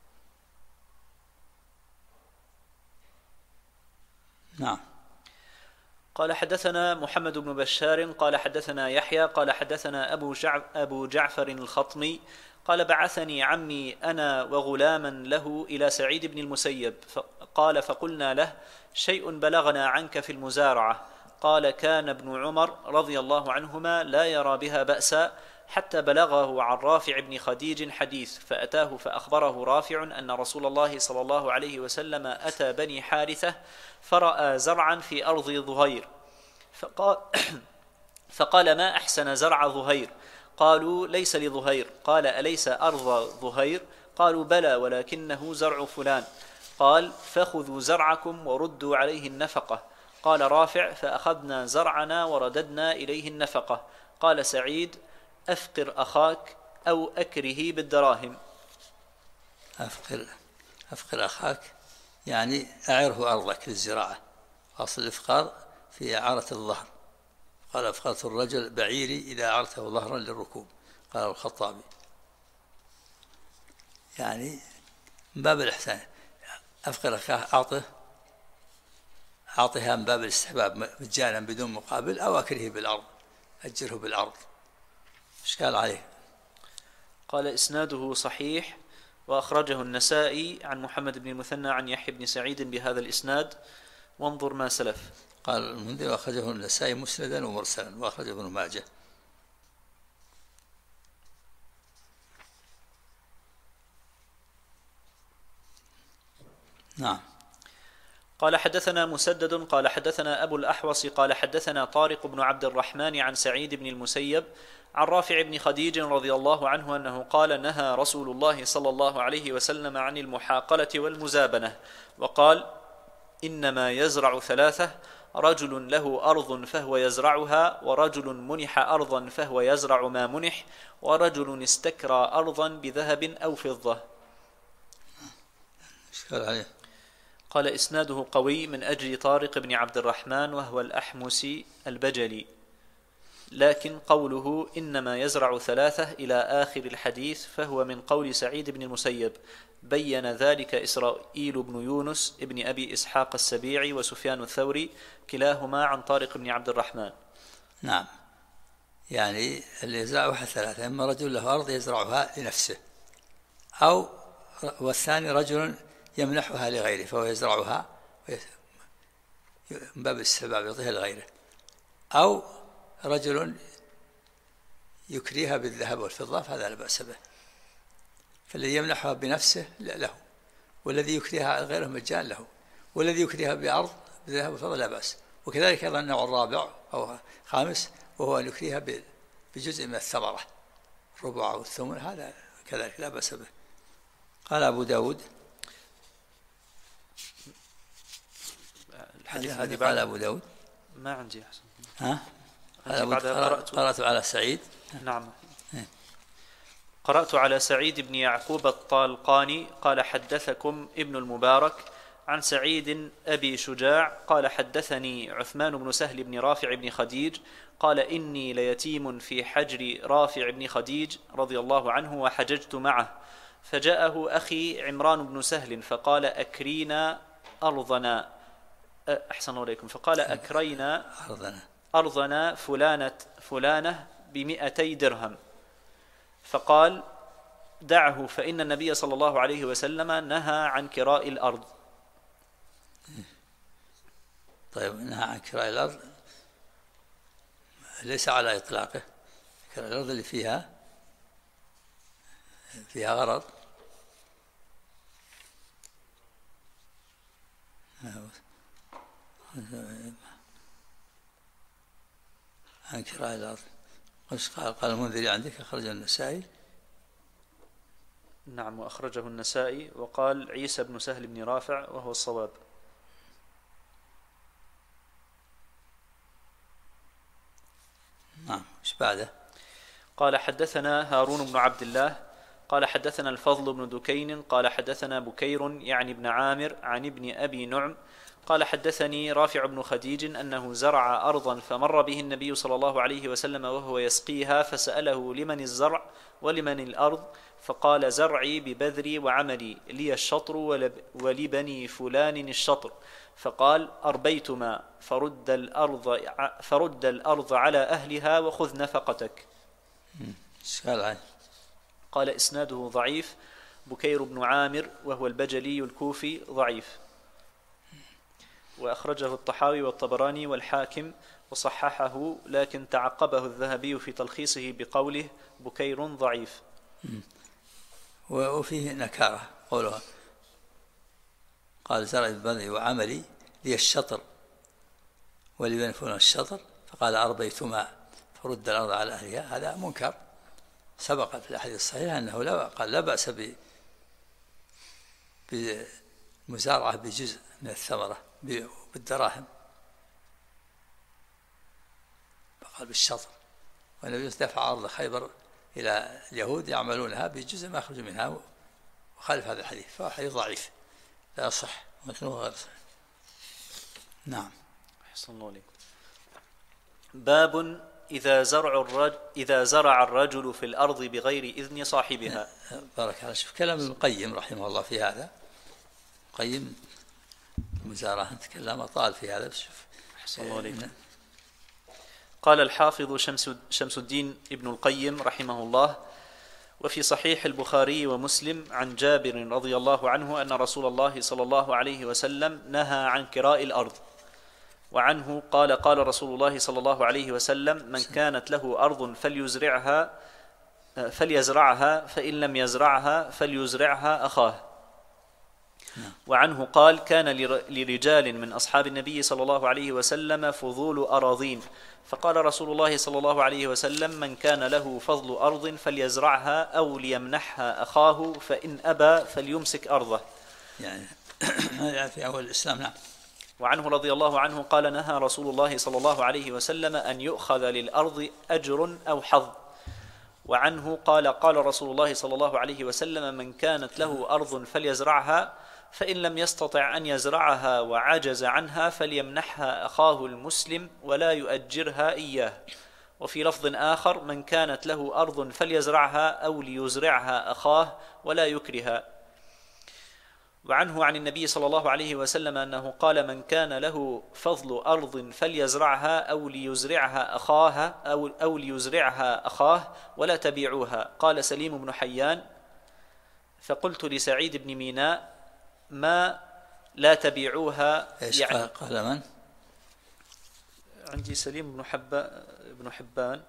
نعم. قال: حدثنا محمد بن بشار قال حدثنا يحيى قال حدثنا أبو جعفر الخطمي قال: بعثني عمي أنا وغلاما له إلى سعيد بن المسيب، قال: فقلنا له: شيء بلغنا عنك في المزارعة. قال: كان ابن عمر رضي الله عنهما لا يرى بها بأسا، حتى بلغه عن رافع بن خديج حديث، فأتاه فأخبره رافع أن رسول الله صلى الله عليه وسلم أتى بني حارثة فرأى زرعا في أرض ظهير، فقال: ما أحسن زرع ظهير؟ قالوا: ليس لظهير. قال: أليس أرض ظهير؟ قالوا: بلى، ولكنه زرع فلان. قال: فخذوا زرعكم وردوا عليه النفقة. قال رافع: فأخذنا زرعنا ورددنا إليه النفقة. قال سعيد: أفقر أخاك أو أكره بالدراهم. أفقر أخاك يعني أعره أرضك للزراعة، أصل الإفقار في إعارة الظهر. قال: أفقرت الرجل بعيري إذا أعرته ظهرا للركوب، قال الخطابي، يعني من باب الإحسان. أفقر أخاه أعطيها من باب الاستحباب مجانا بدون مقابل، أو أكره بالأرض، أجره بالأرض. إشكال عليه. قال: إسناده صحيح، وأخرجه النسائي عن محمد بن المثنى عن يحيى بن سعيد بهذا الإسناد، وانظر ما سلف. قال المنذر: وأخرجه النسائي مسندا ومرسلا، وأخرجه ابن ماجه. نعم. قال: حدثنا مسدد قال حدثنا أبو الأحوص قال حدثنا طارق بن عبد الرحمن عن سعيد بن المسيب عن رافع بن خديج رضي الله عنه أنه قال: نهى رسول الله صلى الله عليه وسلم عن المحاقلة والمزابنة، وقال: إنما يزرع ثلاثة: رجل له أرض فهو يزرعها، ورجل منح أرضا فهو يزرع ما منح، ورجل استكرى أرضا بذهب أو فضة. إشكال عليه. قال: إسناده قوي من أجل طارق بن عبد الرحمن وهو الأحمسي البجلي، لكن قوله إنما يزرع ثلاثة إلى آخر الحديث فهو من قول سعيد بن المسيب، بين ذلك إسرائيل بن يونس ابن أبي إسحاق السبيعي وسفيان الثوري كلاهما عن طارق بن عبد الرحمن. نعم. يعني اللي يزرعها ثلاثة: إما رجل له أرض يزرعها لنفسه، والثاني رجل يمنحها لغيره فهو يزرعها من باب الاستحباب يعطيها لغيره، أو رجل يكريها بالذهب والفضة فهذا لا بأس به، فالذي يمنحها بنفسه له، والذي يكريها غيره مجان له، والذي يكريها بأرض بالذهب والفضة لا بأس. وكذلك أيضا النوع الرابع أو خامس، وهو أن يكريها بجزء من الثمرة، الربع أو الثمن، هذا كذلك لا بأس به. قال أبو داود: هذه قال أبو داود ما عندي أحسن. قرأت على سعيد. نعم. قرأت على سعيد بن يعقوب الطالقاني قال: حدثكم ابن المبارك عن سعيد أبي شجاع قال حدثني عثمان بن سهل بن رافع بن خديج قال إني ليتيم في حجر رافع بن خديج رضي الله عنه وحججت معه، فجاءه أخي عمران بن سهل فقال أكرينا أرضنا، أحسن الله عليكم، فقال أكرينا أرضنا فلانة ب200 درهم، فقال دعه فإن النبي صلى الله عليه وسلم نهى عن كراء الأرض. طيب، نهى عن كراء الأرض ليس على إطلاقه، كراء الأرض اللي فيها غرض، عن كراء الأرض. قال المنذري عندك أخرجه النسائي. نعم، وأخرجه النسائي، وقال عيسى بن سهل بن رافع وهو الصواب. نعم، ايش بعده؟ قال حدثنا هارون بن عبد الله قال حدثنا الفضل بن دكين قال حدثنا بكير يعني بن عامر عن ابن أبي نعم قال حدثني رافع بن خديج أنه زرع أرضا فمر به النبي صلى الله عليه وسلم وهو يسقيها، فسأله لمن الزرع ولمن الأرض، فقال زرعي ببذري وعملي، لي الشطر ولبني فلان الشطر، فقال أربيتما فرد الأرض على أهلها وخذ نفقتك. قال إسناده ضعيف، بكير بن عامر وهو البجلي الكوفي ضعيف، وأخرجه الطحاوي والطبراني والحاكم وصححه، لكن تعقبه الذهبي في تلخيصه بقوله بكير ضعيف. وفيه نكارة قولها، قال زرعي ببذري وعملي، لي الشطر ولبني فلان الشطر، فقال أربيتما فرد الأرض على أهلها. هذا منكر، سبق في الأحاديث الصحيحة أنه قال لا بأس بمزارعة بجزء من الثمرة بالدراهم، فقال بالشطر، والنبي دفع أرض خيبر إلى اليهود يعملونها بجزء ما يخرج منها، وخالف هذا الحديث، فهو حديث ضعيف لا يصح، مثله غير صحيح. نعم. أحسن الله عليكم. باب إذا زرع الرجل في الأرض بغير إذن صاحبها. بارك الله. شوف كلام ابن القيم رحمه الله في هذا، القيم مزارعة تكلم طال في هذا. شوف. أحسن الله عليكم. قال الحافظ شمس الدين ابن القيم رحمه الله: وفي صحيح البخاري ومسلم عن جابر رضي الله عنه أن رسول الله صلى الله عليه وسلم نهى عن كراء الأرض، وعنه قال قال رسول الله صلى الله عليه وسلم: من كانت له أرض فليزرعها، فإن لم يزرعها فليزرعها أخاه. وعنه قال: كان لرجال من أصحاب النبي صلى الله عليه وسلم فضول أراضين، فقال رسول الله صلى الله عليه وسلم: من كان له فضل أرض فليزرعها أو ليمنحها أخاه، فإن أبى فليمسك أرضه. يعني في أول الإسلام. نعم. وعنه رضي الله عنه قال: نهى رسول الله صلى الله عليه وسلم أن يؤخذ للأرض أجر أو حظ. وعنه قال: قال رسول الله صلى الله عليه وسلم: من كانت له أرض فليزرعها، فإن لم يستطع أن يزرعها وعجز عنها فليمنحها أخاه المسلم ولا يؤجرها إياه. وفي لفظ آخر: من كانت له أرض فليزرعها أو ليزرعها أخاه ولا يكرها. وعنه عن النبي صلى الله عليه وسلم أنه قال: من كان له فضل أرض فليزرعها أو ليزرعها أخاه ولا تبيعوها. قال سليم بن حيان: فقلت لسعيد بن ميناء: ما لا تبيعوها؟ يعني قال من؟ عندي سليم بن حبان.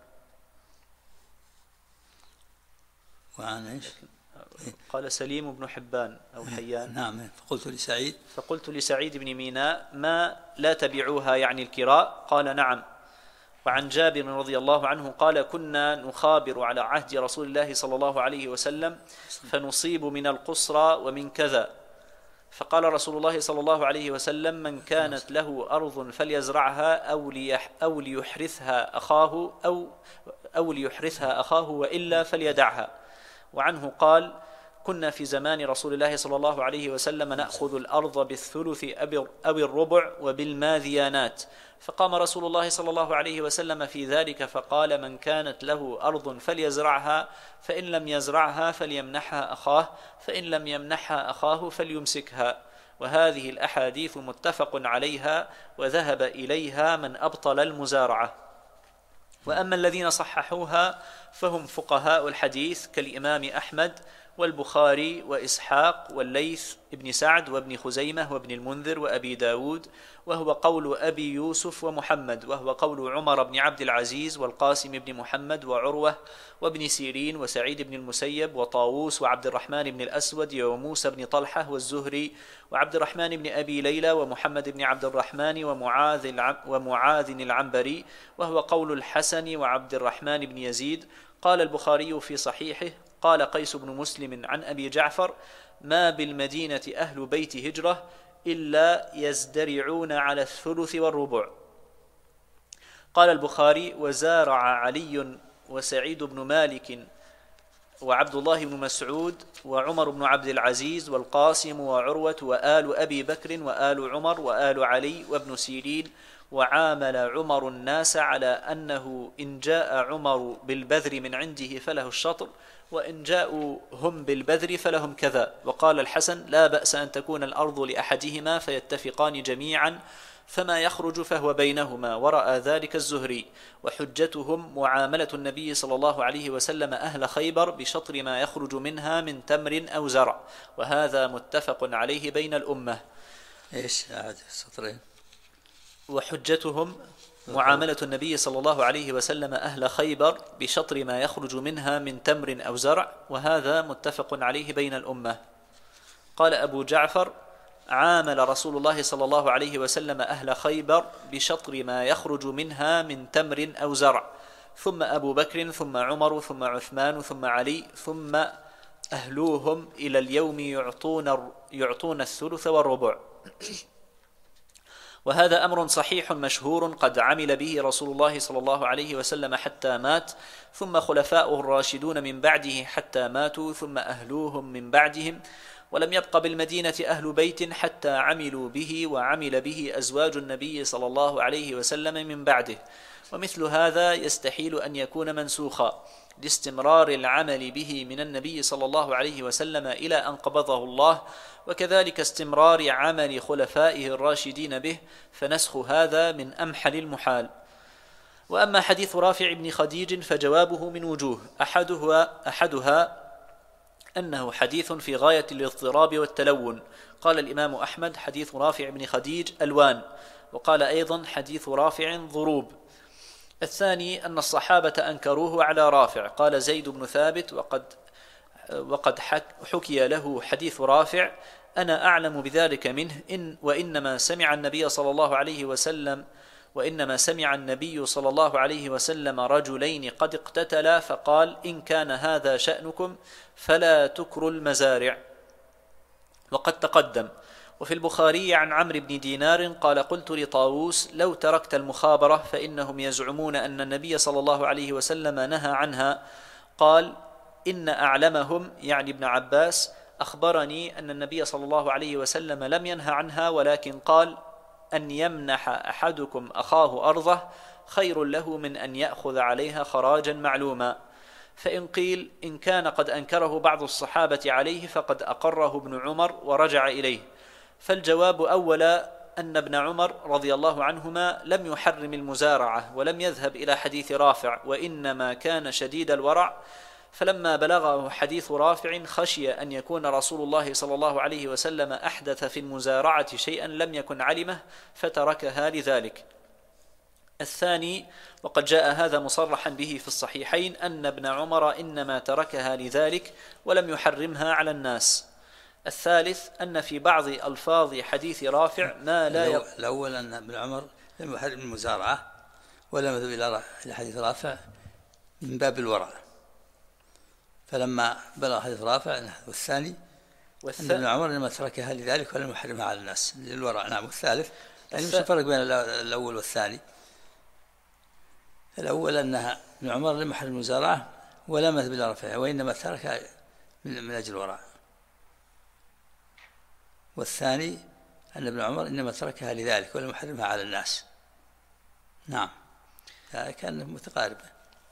وعن ايش؟ قال سليم بن حبان أو حيان. نعم. فقلت لسعيد بن ميناء: ما لا تبيعوها يعني الكراء؟ قال: نعم. وعن جابر رضي الله عنه قال: كنا نخابر على عهد رسول الله صلى الله عليه وسلم فنصيب من القصرى ومن كذا، فقال رسول الله صلى الله عليه وسلم: من كانت له أرض فليزرعها أو ليحرثها أخاه وإلا فليدعها. وعنه قال: كنا في زمان رسول الله صلى الله عليه وسلم نأخذ الأرض بالثلث أو الربع وبالماذيانات، فقام رسول الله صلى الله عليه وسلم في ذلك فقال: من كانت له أرض فليزرعها، فإن لم يزرعها فليمنحها أخاه، فإن لم يمنحها أخاه فليمسكها. وهذه الأحاديث متفق عليها، وذهب إليها من أبطل المزارعة. وأما الذين صححوها فهم فقهاء الحديث كالإمام أحمد والبخاري وإسحاق والليث ابن سعد وابن خزيمة وابن المنذر وأبي داود، وهو قول أبي يوسف ومحمد، وهو قول عمر بن عبد العزيز والقاسم بن محمد وعروة وابن سيرين وسعيد بن المسيب وطاووس وعبد الرحمن بن الأسود وموسى بن طلحة والزهري وعبد الرحمن بن أبي ليلى ومحمد بن عبد الرحمن ومعاذ العنبري، وهو قول الحسن وعبد الرحمن بن يزيد. قال البخاري في صحيحه: قال قيس بن مسلم عن أبي جعفر: ما بالمدينة أهل بيت هجرة إلا يزدرعون على الثلث والربع. قال البخاري: وزارع علي وسعيد بن مالك وعبد الله بن مسعود وعمر بن عبد العزيز والقاسم وعروة وآل أبي بكر وآل عمر وآل علي وابن سيرين. وعامل عمر الناس على أنه إن جاء عمر بالبذر من عنده فله الشطر، وإن جاءوا هم بالبذر فلهم كذا. وقال الحسن: لا بأس أن تكون الأرض لأحدهما فيتفقان جميعا، فما يخرج فهو بينهما. ورأى ذلك الزهري. وحجتهم معاملة النبي صلى الله عليه وسلم أهل خيبر بشطر ما يخرج منها من تمر أو زرع، وهذا متفق عليه بين الأمة. إيش هذا السطرين؟ وحجتهم معاملة النبي صلى الله عليه وسلم أهل خيبر بشطر ما يخرج منها من تمر أو زرع، وهذا متفق عليه بين الأمة. قال أبو جعفر: عامل رسول الله صلى الله عليه وسلم أهل خيبر بشطر ما يخرج منها من تمر أو زرع، ثم أبو بكر ثم عمر ثم عثمان ثم علي، ثم أهلوهم إلى اليوم يعطون الثلث والربع. وهذا أمر صحيح مشهور قد عمل به رسول الله صلى الله عليه وسلم حتى مات، ثم خلفاؤه الراشدون من بعده حتى ماتوا، ثم أهلوهم من بعدهم، ولم يبق بالمدينة أهل بيت حتى عملوا به، وعمل به أزواج النبي صلى الله عليه وسلم من بعده. ومثل هذا يستحيل أن يكون منسوخا لاستمرار العمل به من النبي صلى الله عليه وسلم إلى أن قبضه الله، وكذلك استمرار عمل خلفائه الراشدين به، فنسخ هذا من أمحل المحال. وأما حديث رافع بن خديج فجوابه من وجوه، أحدها أنه حديث في غاية الاضطراب والتلون. قال الإمام أحمد: حديث رافع بن خديج ألوان، وقال أيضا: حديث رافع ضروب. الثاني أن الصحابة أنكروه على رافع. قال زيد بن ثابت: وقد حكي له حديث رافع، أنا أعلم بذلك منه، وإنما سمع النبي صلى الله عليه وسلم رجلين قد اقتتلا فقال: إن كان هذا شأنكم فلا تكروا المزارع. وقد تقدم. وفي البخاري عن عمرو بن دينار قال: قلت لطاووس: لو تركت المخابرة فإنهم يزعمون أن النبي صلى الله عليه وسلم نهى عنها. قال: إن أعلمهم، يعني ابن عباس، أخبرني أن النبي صلى الله عليه وسلم لم ينهى عنها، ولكن قال: أن يمنح أحدكم أخاه أرضه خير له من أن يأخذ عليها خراجا معلوما. فإن قيل إن كان قد أنكره بعض الصحابة عليه فقد أقره ابن عمر ورجع إليه، فالجواب أولا أن ابن عمر رضي الله عنهما لم يحرم المزارعة ولم يذهب إلى حديث رافع، وإنما كان شديد الورع، فلما بلغه حديث رافع خشي أن يكون رسول الله صلى الله عليه وسلم أحدث في المزارعة شيئا لم يكن علمه فتركها لذلك. الثاني، وقد جاء هذا مصرحا به في الصحيحين، أن ابن عمر إنما تركها لذلك ولم يحرمها على الناس. الثالث أن في بعض ألفاظ حديث رافع ما لا الأول أن ابن عمر لم يحرم المزارعة ولم يذهب إلى حديث رافع من باب الورع، فلما بلغ حديث رافع. والثاني أن ابن عمر لما تركها لذلك ولم يحرمها على الناس للورع. نعم. والثالث يعني مش فرق بين الأول والثاني. الأول أنها ابن عمر لم يحرم المزارعة ولم يذهب إلى رافع، وإنما تركها من أجل الورع. والثاني أن ابن عمر إنما تركها لذلك ولم يحرمها على الناس. نعم، كانت متقاربة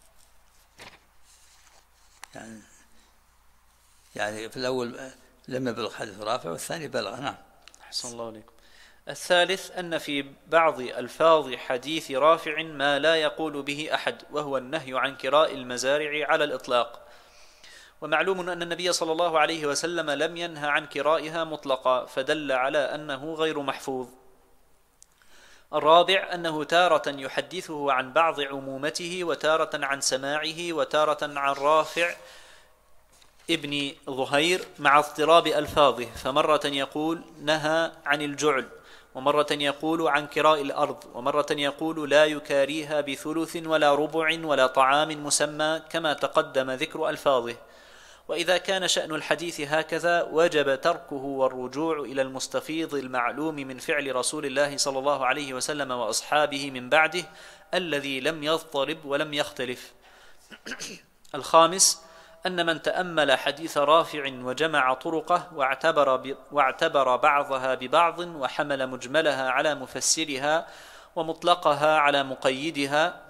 يعني في الأول لم يبلغ حديث رافع والثاني بلغ. نعم. أحسن الله عليكم. الثالث أن في بعض ألفاظ حديث رافع ما لا يقول به أحد، وهو النهي عن كراء المزارع على الإطلاق. ومعلوم أن النبي صلى الله عليه وسلم لم ينهى عن كرائها مطلقا، فدل على أنه غير محفوظ. الرابع أنه تارة يحدثه عن بعض عمومته، وتارة عن سماعه، وتارة عن رافع ابن ظهير مع اضطراب ألفاظه، فمرة يقول نهى عن الجعل، ومرة يقول عن كراء الأرض، ومرة يقول لا يكاريها بثلث ولا ربع ولا طعام مسمى، كما تقدم ذكر ألفاظه. وإذا كان شأن الحديث هكذا وجب تركه والرجوع إلى المستفيض المعلوم من فعل رسول الله صلى الله عليه وسلم وأصحابه من بعده، الذي لم يضطرب ولم يختلف. الخامس أن من تأمل حديث رافع وجمع طرقه واعتبر بعضها ببعض، وحمل مجملها على مفسرها ومطلقها على مقيدها،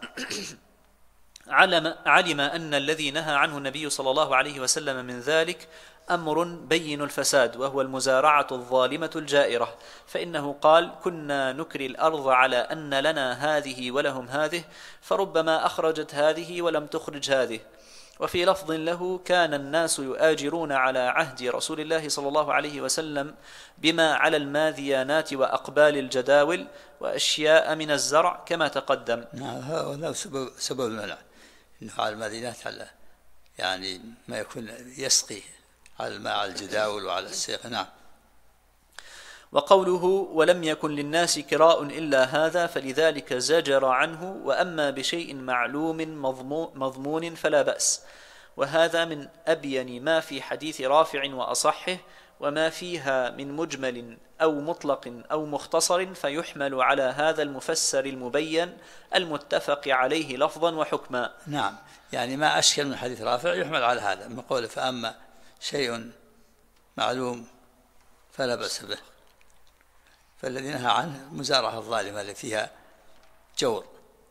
علم أن الذي نهى عنه النبي صلى الله عليه وسلم من ذلك أمر بين الفساد، وهو المزارعة الظالمة الجائرة، فإنه قال كنا نكري الأرض على أن لنا هذه ولهم هذه، فربما أخرجت هذه ولم تخرج هذه. وفي لفظ له كان الناس يؤاجرون على عهد رسول الله صلى الله عليه وسلم بما على الماذيانات وأقبال الجداول وأشياء من الزرع كما تقدم. هذا سبب المنع، إنه على الماذينات، على يعني ما يكون يسقي على الماء على الجداول وعلى السيق. نعم. وقوله ولم يكن للناس كراء إلا هذا، فلذلك زجر عنه، وأما بشيء معلوم مضمون فلا بأس. وهذا من أبين ما في حديث رافع وأصحه، وما فيها من مجمل أو مطلق أو مختصر فيحمل على هذا المفسر المبين المتفق عليه لفظا وحكما. نعم، يعني ما أشكل من حديث رافع يحمل على هذا من قوله فأما شيء معلوم فلا بأس به، فالذي نهى عنه المزارعة الظالمة اللي فيها جور،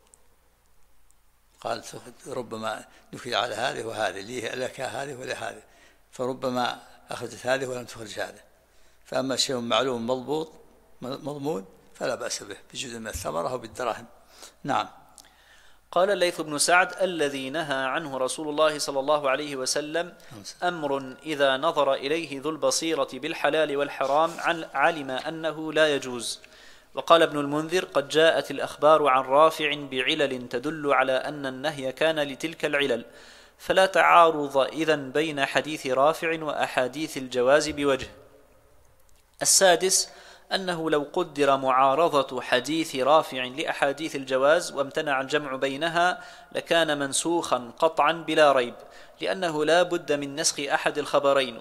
قال ربما نكل على هذه وهذه، لي لك هذه ولا هذه، فربما أخذت هذه ولم تخرج هذه. فأما شيء معلوم مضبوط مضمون فلا بأس به بجزء من الثمرة أو بالدراهم. نعم. قال الليث بن سعد الذي نهى عنه رسول الله صلى الله عليه وسلم أمر إذا نظر إليه ذو البصيرة بالحلال والحرام علم أنه لا يجوز. وقال ابن المنذر قد جاءت الأخبار عن رافع بعلل تدل على أن النهي كان لتلك العلل، فلا تعارض إذن بين حديث رافع وأحاديث الجواز بوجه. السادس أنه لو قدر معارضة حديث رافع لأحاديث الجواز وامتنع الجمع بينها لكان منسوخا قطعا بلا ريب، لأنه لا بد من نسخ أحد الخبرين،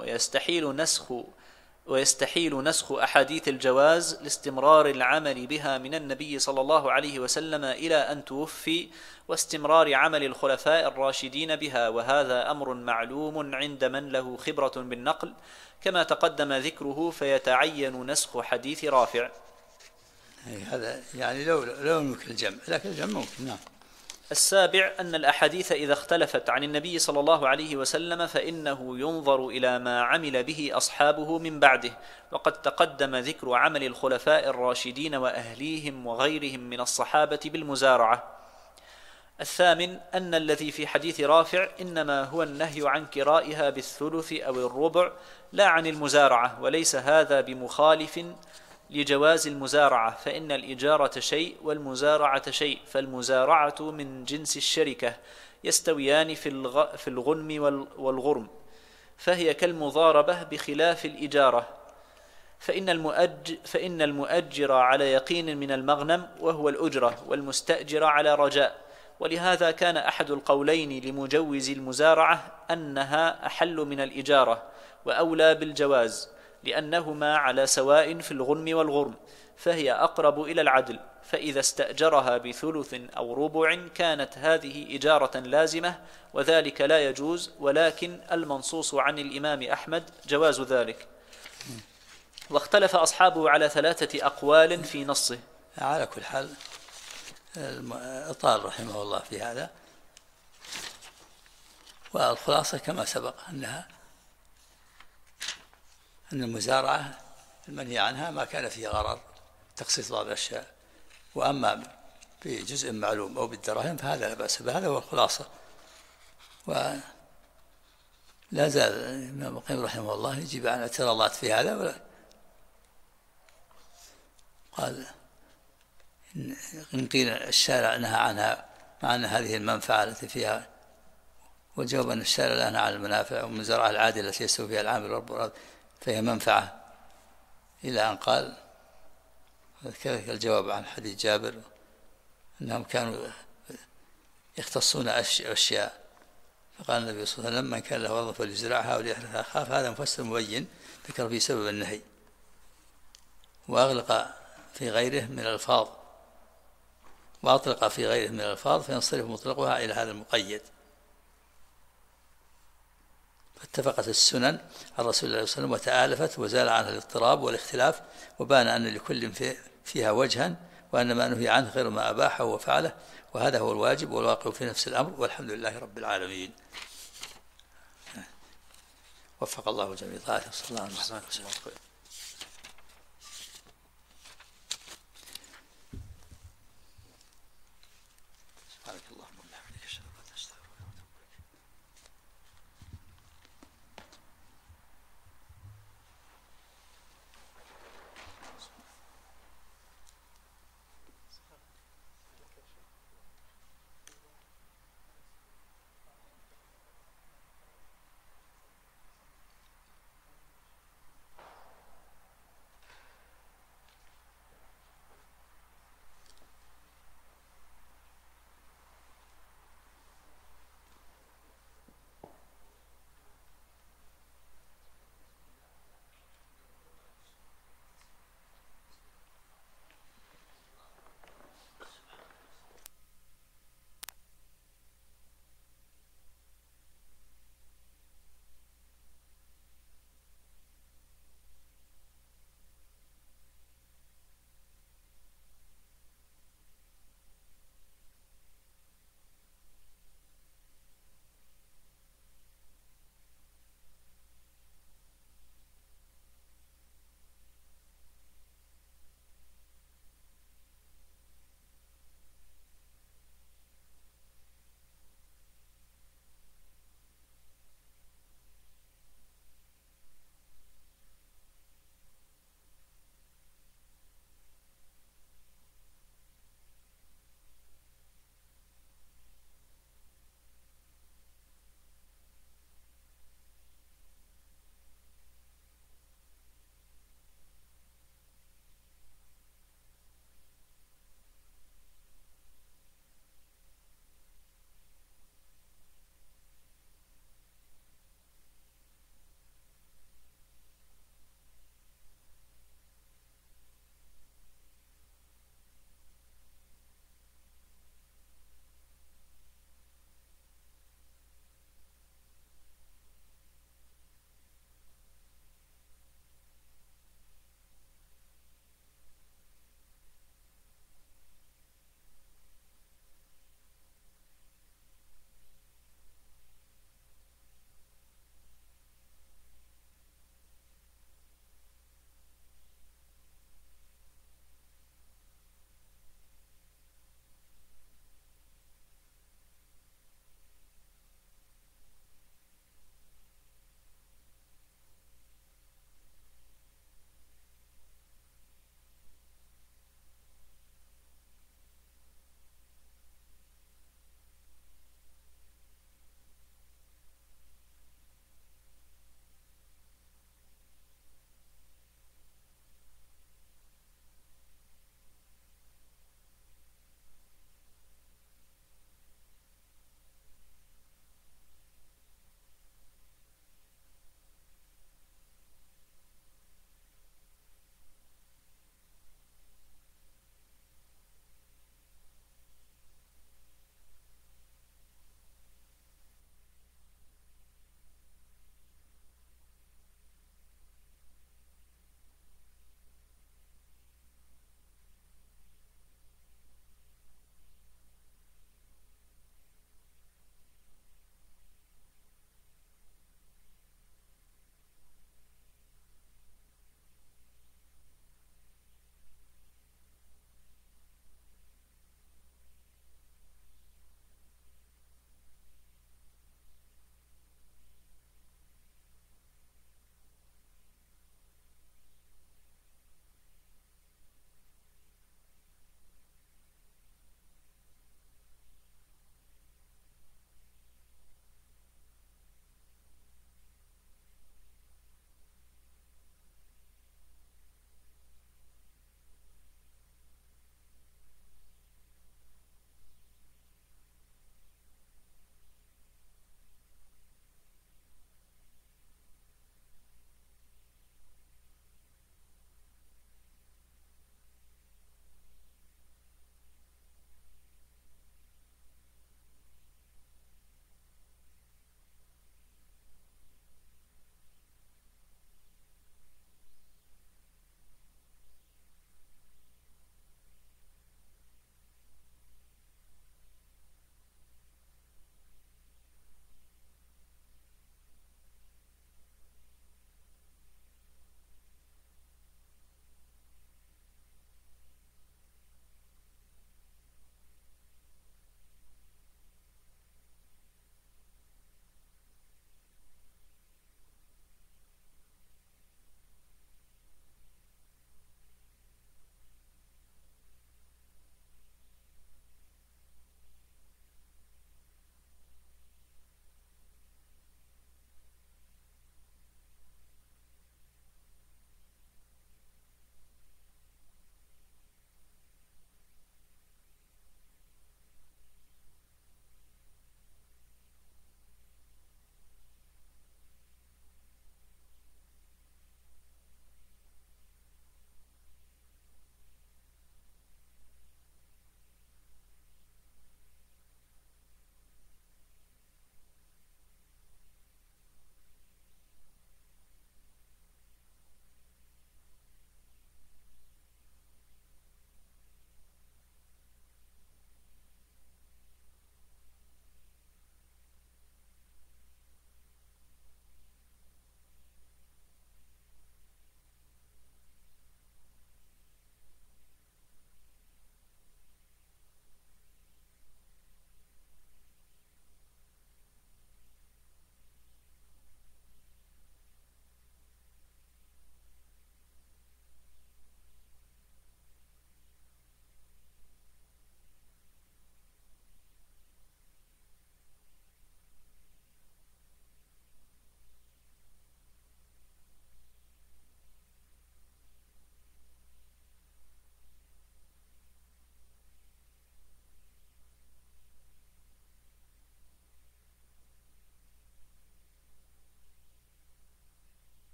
ويستحيل نسخ أحاديث الجواز لاستمرار العمل بها من النبي صلى الله عليه وسلم إلى أن توفي، واستمرار عمل الخلفاء الراشدين بها، وهذا أمر معلوم عند من له خبرة بالنقل كما تقدم ذكره، فيتعين نسخ حديث رافع. هذا يعني لو يمكن الجمع، لكن الجمع ممكن. نعم. السابع أن الأحاديث إذا اختلفت عن النبي صلى الله عليه وسلم فإنه ينظر إلى ما عمل به أصحابه من بعده، وقد تقدم ذكر عمل الخلفاء الراشدين وأهليهم وغيرهم من الصحابة بالمزارعة. الثامن أن الذي في حديث رافع إنما هو النهي عن كرائها بالثلث أو الربع لا عن المزارعة، وليس هذا بمخالف لجواز المزارعة، فإن الإجارة شيء والمزارعة شيء، فالمزارعة من جنس الشركة يستويان في الغنم والغرم، فهي كالمضاربة بخلاف الإجارة، فإن المؤجر على يقين من المغنم وهو الأجرة، والمستأجر على رجاء. ولهذا كان أحد القولين لمجوز المزارعة أنها أحل من الإجارة وأولى بالجواز، لأنهما على سواء في الغنم والغرم، فهي أقرب إلى العدل، فإذا استأجرها بثلث أو ربع كانت هذه إجارة لازمة، وذلك لا يجوز، ولكن المنصوص عن الإمام أحمد جواز ذلك. واختلف أصحابه على 3 أقوال في نصه. على كل حال طال رحمه الله في هذا، والخلاصة كما سبق أن المزارعة المنهي عنها ما كان فيه غرر تخصيص بعض الأشياء، وأما بجزء معلوم أو بالدراهم فهذا لا بأس به. هذا هو الخلاصة. ولا زال الإمام القيم رحمه الله يجيب عن اعتراضات في هذا، قال إن قيل الشارع نهى عنها مع أن هذه المنفعة التي فيها، والجواب أن الشارع لا نهى عن المنافع والمزارعة العادلة التي يستوي فيها العامل والرب فهي منفعة، إلى أن قال كذلك الجواب عن حديث جابر أنهم كانوا يختصون أشياء، فقال النبي صلى الله عليه وسلم من كان له أرض فليزرعها وليحرثها. خاف هذا مفسر مبين ذكر فيه سبب النهي، وأغلق في غيره من الألفاظ وأطلق في غيره من الألفاظ فينصرف مطلقها إلى هذا المقيد. فاتفقت السنن عن رسول الله صلى الله عليه وسلم وتآلفت وزال عنها الاضطراب والاختلاف، وبان أن لكل فيها وجها، وأن ما نهي عنه غير ما أباحه وفعله، وهذا هو الواجب والواقع في نفس الأمر، والحمد لله رب العالمين. وفق الله جميع طاعته. صلى الله عليه وسلم.